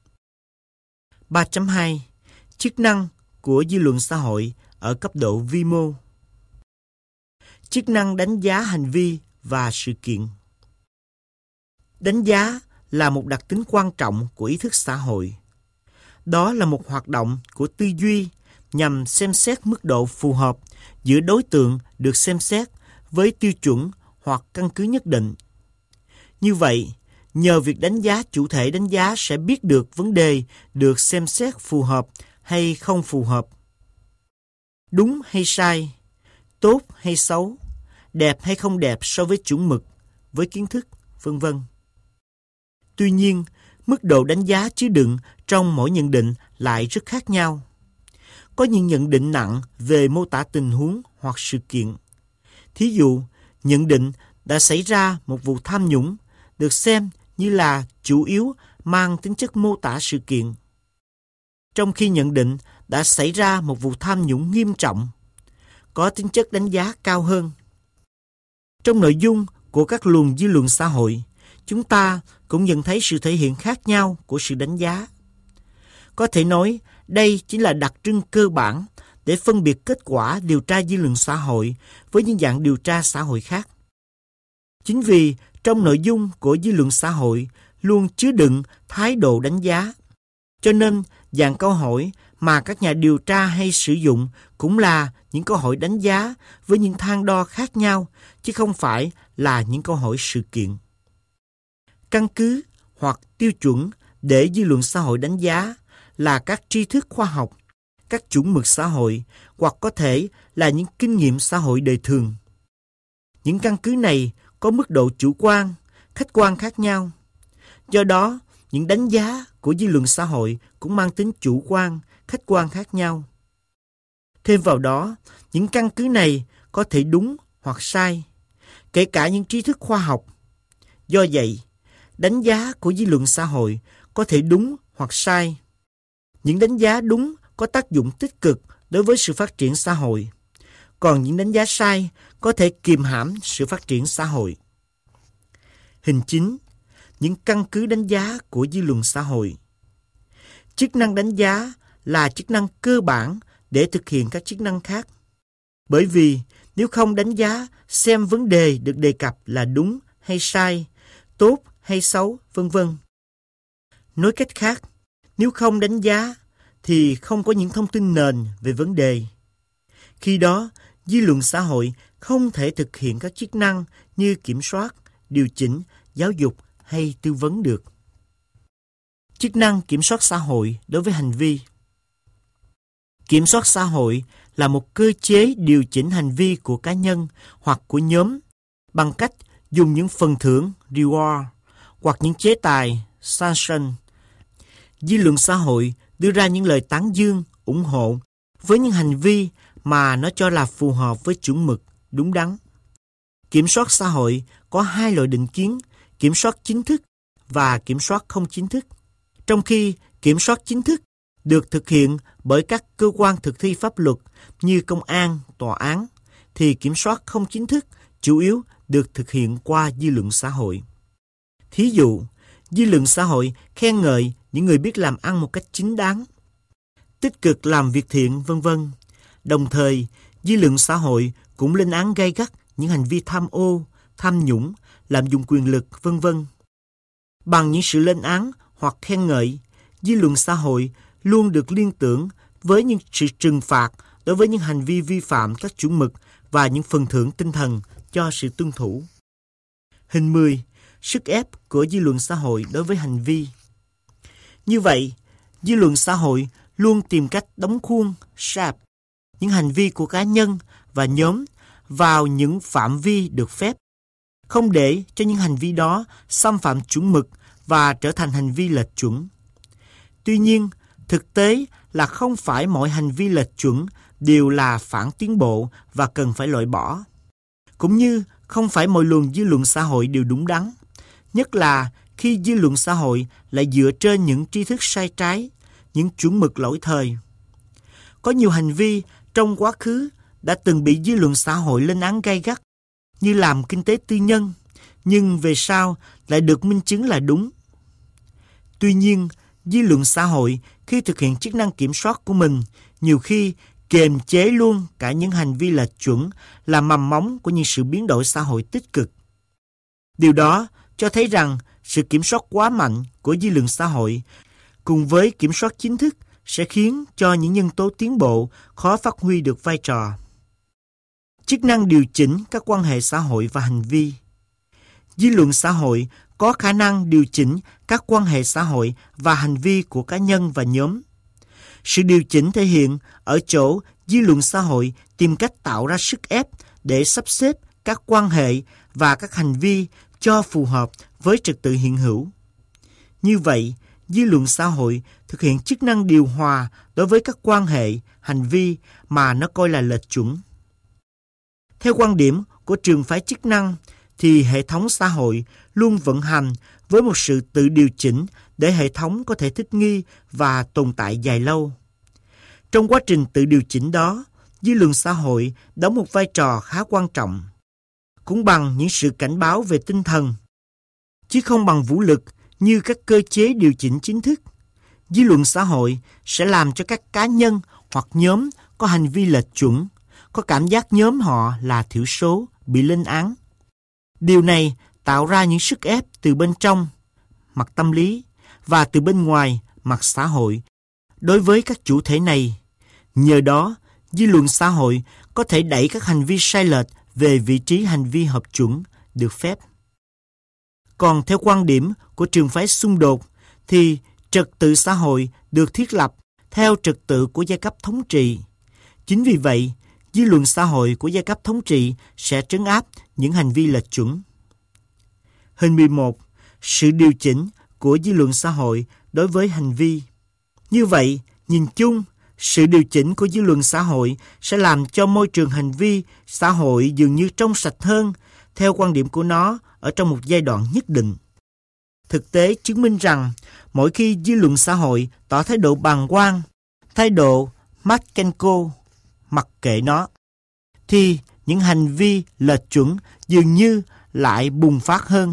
3.2. Chức năng của dư luận xã hội ở cấp độ vi mô. Chức năng đánh giá hành vi và sự kiện. Đánh giá là một đặc tính quan trọng của ý thức xã hội. Đó là một hoạt động của tư duy nhằm xem xét mức độ phù hợp giữa đối tượng được xem xét với tiêu chuẩn hoặc căn cứ nhất định. Như vậy, nhờ việc đánh giá, chủ thể đánh giá sẽ biết được vấn đề được xem xét phù hợp hay không phù hợp, đúng hay sai, tốt hay xấu, đẹp hay không đẹp so với chuẩn mực, với kiến thức, v.v. Tuy nhiên, mức độ đánh giá chứa đựng trong mỗi nhận định lại rất khác nhau. Có những nhận định nặng về mô tả tình huống hoặc sự kiện. Thí dụ, nhận định đã xảy ra một vụ tham nhũng được xem như là chủ yếu mang tính chất mô tả sự kiện, trong khi nhận định đã xảy ra một vụ tham nhũng nghiêm trọng có tính chất đánh giá cao hơn. Trong nội dung của các luồng dư luận xã hội, chúng ta cũng nhận thấy sự thể hiện khác nhau của sự đánh giá. Có thể nói, đây chính là đặc trưng cơ bản để phân biệt kết quả điều tra dư luận xã hội với những dạng điều tra xã hội khác. Chính vì trong nội dung của dư luận xã hội luôn chứa đựng thái độ đánh giá, cho nên dạng câu hỏi mà các nhà điều tra hay sử dụng cũng là những câu hỏi đánh giá với những thang đo khác nhau, chứ không phải là những câu hỏi sự kiện. Căn cứ hoặc tiêu chuẩn để dư luận xã hội đánh giá là các tri thức khoa học, các chuẩn mực xã hội hoặc có thể là những kinh nghiệm xã hội đời thường. Những căn cứ này có mức độ chủ quan, khách quan khác nhau. Do đó, những đánh giá của dư luận xã hội cũng mang tính chủ quan, khách quan khác nhau. Thêm vào đó, những căn cứ này có thể đúng hoặc sai, kể cả những tri thức khoa học. Do vậy, đánh giá của dư luận xã hội có thể đúng hoặc sai. Những đánh giá đúng có tác dụng tích cực đối với sự phát triển xã hội, còn những đánh giá sai có thể kiềm hãm sự phát triển xã hội. Hình 9. Những căn cứ đánh giá của dư luận xã hội. Chức năng đánh giá là chức năng cơ bản để thực hiện các chức năng khác. Bởi vì nếu không đánh giá xem vấn đề được đề cập là đúng hay sai, tốt hay xấu, vân vân. Nói cách khác, nếu không đánh giá thì không có những thông tin nền về vấn đề. Khi đó, dư luận xã hội không thể thực hiện các chức năng như kiểm soát, điều chỉnh, giáo dục hay tư vấn được. Chức năng kiểm soát xã hội đối với hành vi. Kiểm soát xã hội là một cơ chế điều chỉnh hành vi của cá nhân hoặc của nhóm bằng cách dùng những phần thưởng reward hoặc những chế tài sanction. Dư luận xã hội đưa ra những lời tán dương, ủng hộ với những hành vi mà nó cho là phù hợp với chuẩn mực, đúng đắn. Kiểm soát xã hội có hai loại định kiến, kiểm soát chính thức và kiểm soát không chính thức. Trong khi kiểm soát chính thức được thực hiện bởi các cơ quan thực thi pháp luật như công an, tòa án, thì kiểm soát không chính thức chủ yếu được thực hiện qua dư luận xã hội. Thí dụ, dư luận xã hội khen ngợi những người biết làm ăn một cách chính đáng, tích cực làm việc thiện, vân vân. Đồng thời, dư luận xã hội cũng lên án gay gắt những hành vi tham ô, tham nhũng, lạm dụng quyền lực, vân vân. Bằng những sự lên án hoặc khen ngợi, dư luận xã hội luôn được liên tưởng với những sự trừng phạt đối với những hành vi vi phạm các chuẩn mực và những phần thưởng tinh thần cho sự tuân thủ. Hình 10. Sức ép của dư luận xã hội đối với hành vi. Như vậy, dư luận xã hội luôn tìm cách đóng khuôn, ráp những hành vi của cá nhân và nhóm vào những phạm vi được phép, không để cho những hành vi đó xâm phạm chuẩn mực và trở thành hành vi lệch chuẩn. Tuy nhiên, thực tế là không phải mọi hành vi lệch chuẩn đều là phản tiến bộ và cần phải loại bỏ. Cũng như không phải mọi luồng dư luận xã hội đều đúng đắn, nhất là khi dư luận xã hội lại dựa trên những tri thức sai trái, những chuẩn mực lỗi thời. Có nhiều hành vi trong quá khứ đã từng bị dư luận xã hội lên án gay gắt, như làm kinh tế tư nhân, nhưng về sau lại được minh chứng là đúng. Tuy nhiên, dư luận xã hội khi thực hiện chức năng kiểm soát của mình nhiều khi kiềm chế luôn cả những hành vi lệch chuẩn là mầm móng của những sự biến đổi xã hội tích cực. Điều đó cho thấy rằng sự kiểm soát quá mạnh của dư luận xã hội cùng với kiểm soát chính thức sẽ khiến cho những nhân tố tiến bộ khó phát huy được vai trò. Chức năng điều chỉnh các quan hệ xã hội và hành vi. Dư luận xã hội có khả năng điều chỉnh các quan hệ xã hội và hành vi của cá nhân và nhóm. Sự điều chỉnh thể hiện ở chỗ dư luận xã hội tìm cách tạo ra sức ép để sắp xếp các quan hệ và các hành vi cho phù hợp với trật tự hiện hữu. Như vậy, dư luận xã hội thực hiện chức năng điều hòa đối với các quan hệ, hành vi mà nó coi là lệch chuẩn. Theo quan điểm của trường phái chức năng, thì hệ thống xã hội luôn vận hành với một sự tự điều chỉnh để hệ thống có thể thích nghi và tồn tại dài lâu. Trong quá trình tự điều chỉnh đó, dư luận xã hội đóng một vai trò khá quan trọng, cũng bằng những sự cảnh báo về tinh thần, chứ không bằng vũ lực như các cơ chế điều chỉnh chính thức. Dư luận xã hội sẽ làm cho các cá nhân hoặc nhóm có hành vi lệch chuẩn, có cảm giác nhóm họ là thiểu số, bị lên án. Điều này tạo ra những sức ép từ bên trong, mặt tâm lý, và từ bên ngoài, mặt xã hội, đối với các chủ thể này. Nhờ đó, dư luận xã hội có thể đẩy các hành vi sai lệch về vị trí hành vi hợp chuẩn, được phép. Còn theo quan điểm của trường phái xung đột, thì trật tự xã hội được thiết lập theo trật tự của giai cấp thống trị. Chính vì vậy, dư luận xã hội của giai cấp thống trị sẽ trấn áp những hành vi lệch chuẩn. Hình 11. Sự điều chỉnh của dư luận xã hội đối với hành vi. Như vậy, nhìn chung, sự điều chỉnh của dư luận xã hội sẽ làm cho môi trường hành vi xã hội dường như trong sạch hơn, theo quan điểm của nó ở trong một giai đoạn nhất định. Thực tế chứng minh rằng, mỗi khi dư luận xã hội tỏ thái độ bàng quan, thái độ Marchenko, mặc kệ nó, thì những hành vi lệch chuẩn dường như lại bùng phát hơn.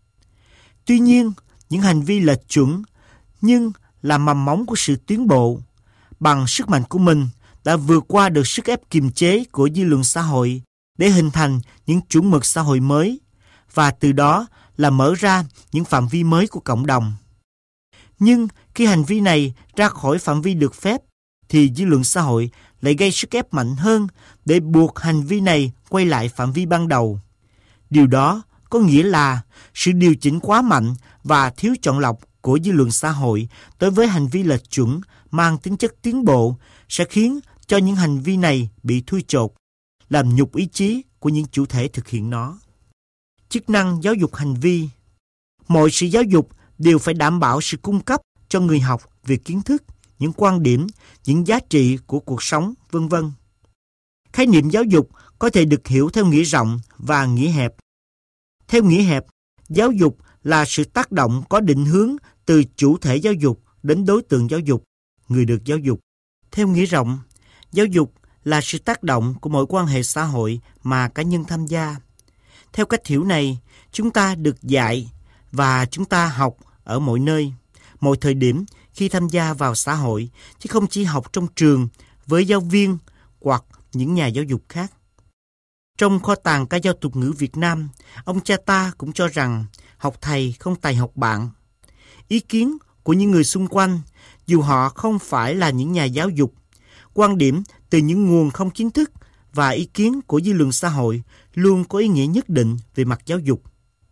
Tuy nhiên, những hành vi lệch chuẩn nhưng là mầm móng của sự tiến bộ, bằng sức mạnh của mình đã vượt qua được sức ép kiềm chế của dư luận xã hội để hình thành những chuẩn mực xã hội mới, và từ đó là mở ra những phạm vi mới của cộng đồng. Nhưng khi hành vi này ra khỏi phạm vi được phép, thì dư luận xã hội lại gây sức ép mạnh hơn để buộc hành vi này quay lại phạm vi ban đầu. Điều đó có nghĩa là sự điều chỉnh quá mạnh và thiếu chọn lọc của dư luận xã hội đối với hành vi lệch chuẩn mang tính chất tiến bộ sẽ khiến cho những hành vi này bị thui chột, làm nhục ý chí của những chủ thể thực hiện nó. Chức năng giáo dục hành vi. Mọi sự giáo dục đều phải đảm bảo sự cung cấp cho người học về kiến thức, những quan điểm, những giá trị của cuộc sống, v.v. Khái niệm giáo dục có thể được hiểu theo nghĩa rộng và nghĩa hẹp. Theo nghĩa hẹp, giáo dục là sự tác động có định hướng từ chủ thể giáo dục đến đối tượng giáo dục, người được giáo dục. Theo nghĩa rộng, giáo dục là sự tác động của mọi quan hệ xã hội mà cá nhân tham gia. Theo cách hiểu này, chúng ta được dạy và chúng ta học ở mọi nơi, mọi thời điểm khi tham gia vào xã hội, chứ không chỉ học trong trường với giáo viên hoặc những nhà giáo dục khác. Trong kho tàng ca dao tục ngữ Việt Nam, ông cha ta cũng cho rằng học thầy không tài học bạn. Ý kiến của những người xung quanh, dù họ không phải là những nhà giáo dục, quan điểm từ những nguồn không chính thức và ý kiến của dư luận xã hội luôn có ý nghĩa nhất định về mặt giáo dục.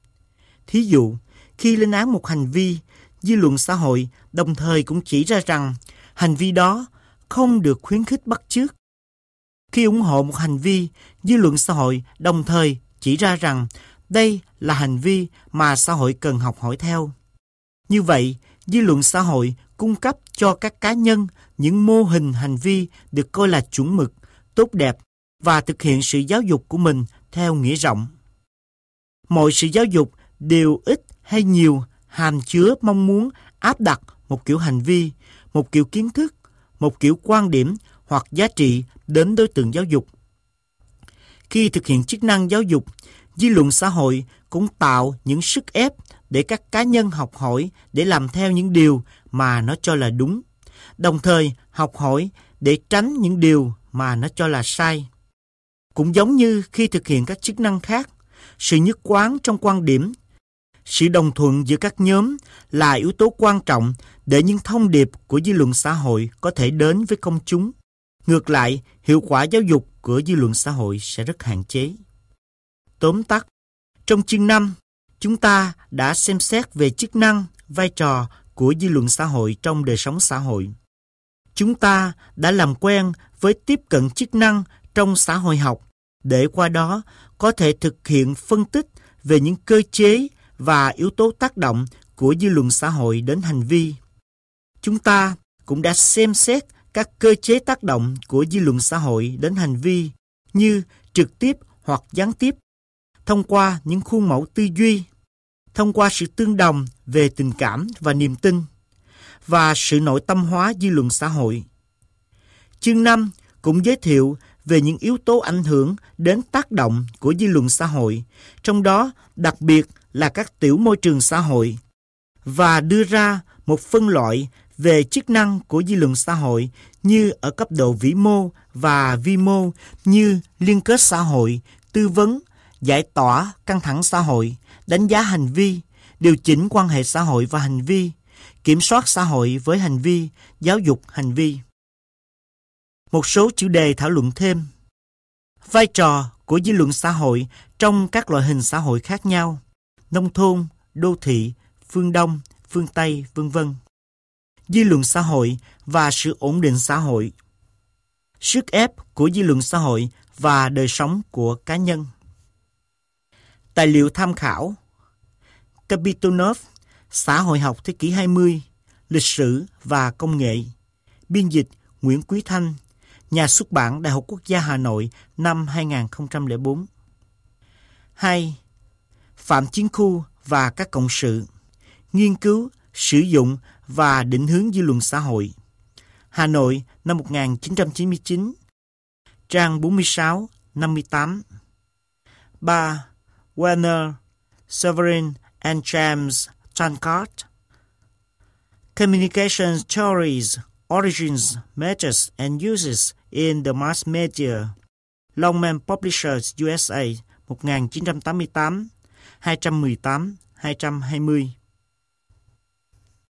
Thí dụ, khi lên án một hành vi, dư luận xã hội đồng thời cũng chỉ ra rằng hành vi đó không được khuyến khích bắt chước. Khi ủng hộ một hành vi, dư luận xã hội đồng thời chỉ ra rằng đây là hành vi mà xã hội cần học hỏi theo. Như vậy, dư luận xã hội cung cấp cho các cá nhân những mô hình hành vi được coi là chuẩn mực, tốt đẹp và thực hiện sự giáo dục của mình theo nghĩa rộng. Mọi sự giáo dục đều ít hay nhiều hàm chứa mong muốn áp đặt một kiểu hành vi, một kiểu kiến thức, một kiểu quan điểm hoặc giá trị đến đối tượng giáo dục. Khi thực hiện chức năng giáo dục, dư luận xã hội cũng tạo những sức ép để các cá nhân học hỏi để làm theo những điều mà nó cho là đúng, đồng thời học hỏi để tránh những điều mà nó cho là sai. Cũng giống như khi thực hiện các chức năng khác, sự nhất quán trong quan điểm, sự đồng thuận giữa các nhóm là yếu tố quan trọng để những thông điệp của dư luận xã hội có thể đến với công chúng. Ngược lại, hiệu quả giáo dục của dư luận xã hội sẽ rất hạn chế. Tóm tắt, trong chương 5, chúng ta đã xem xét về chức năng, vai trò của dư luận xã hội trong đời sống xã hội. Chúng ta đã làm quen với tiếp cận chức năng trong xã hội học để qua đó có thể thực hiện phân tích về những cơ chế và yếu tố tác động của dư luận xã hội đến hành vi. Chúng ta cũng đã xem xét các cơ chế tác động của dư luận xã hội đến hành vi như trực tiếp hoặc gián tiếp, thông qua những khuôn mẫu tư duy, thông qua sự tương đồng về tình cảm và niềm tin, và sự nội tâm hóa dư luận xã hội. Chương 5 cũng giới thiệu về những yếu tố ảnh hưởng đến tác động của dư luận xã hội, trong đó đặc biệt là các tiểu môi trường xã hội, và đưa ra một phân loại về chức năng của dư luận xã hội như ở cấp độ vĩ mô và vi mô, như liên kết xã hội, tư vấn, giải tỏa căng thẳng xã hội, đánh giá hành vi, điều chỉnh quan hệ xã hội và hành vi, kiểm soát xã hội với hành vi, giáo dục hành vi. Một số chủ đề thảo luận thêm. Vai trò của dư luận xã hội trong các loại hình xã hội khác nhau, nông thôn, đô thị, phương Đông, phương Tây, v.v. dư luận xã hội và sự ổn định xã hội, sức ép của dư luận xã hội và đời sống của cá nhân. Tài liệu tham khảo: Kapitonov, Xã hội học thế kỷ 20, Lịch sử và công nghệ. Biên dịch Nguyễn Quý Thanh, Nhà xuất bản Đại học Quốc gia Hà Nội, năm 2004. 2. Phạm Chiến Khu và các cộng sự. Nghiên cứu, sử dụng và định hướng dư luận xã hội. Hà Nội, năm 1999. Trang 46-58. 3. Werner, Severin and James Tankard. Communication Theories, Origins, Methods and Uses in the Mass Media. Longman Publishers, USA, 1988, 218-220.